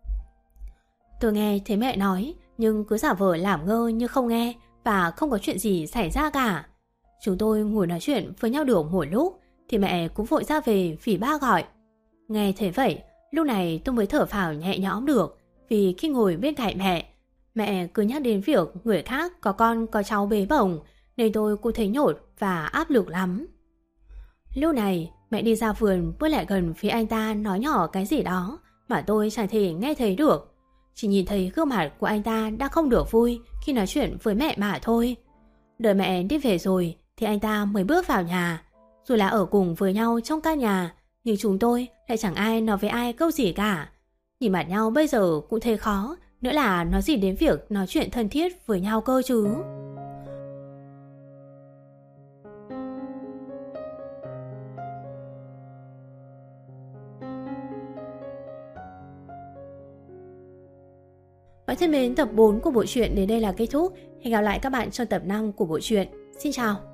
Tôi nghe thấy mẹ nói nhưng cứ giả vờ làm ngơ như không nghe và không có chuyện gì xảy ra cả. Chúng tôi ngồi nói chuyện với nhau được một lúc thì mẹ cũng vội ra về vì ba gọi. Nghe thế vậy, lúc này tôi mới thở phào nhẹ nhõm được, vì khi ngồi bên cạnh mẹ, mẹ cứ nhắc đến việc người khác có con có cháu bế bổng nên tôi cũng thấy nhột và áp lực lắm. Lúc này mẹ đi ra vườn bước lại gần phía anh ta nói nhỏ cái gì đó mà tôi chẳng thể nghe thấy được. Chỉ nhìn thấy gương mặt của anh ta đang không được vui khi nói chuyện với mẹ mà thôi. Đợi mẹ đi về rồi thì anh ta mới bước vào nhà. Dù là ở cùng với nhau trong căn nhà, nhưng chúng tôi lại chẳng ai nói với ai câu gì cả. Nhìn mặt nhau bây giờ cũng thấy khó, nữa là nói gì đến việc nói chuyện thân thiết với nhau cơ chứ. Bạn thân mến, tập bốn của bộ truyện đến đây là kết thúc. Hẹn gặp lại các bạn trong tập năm của bộ truyện. Xin chào!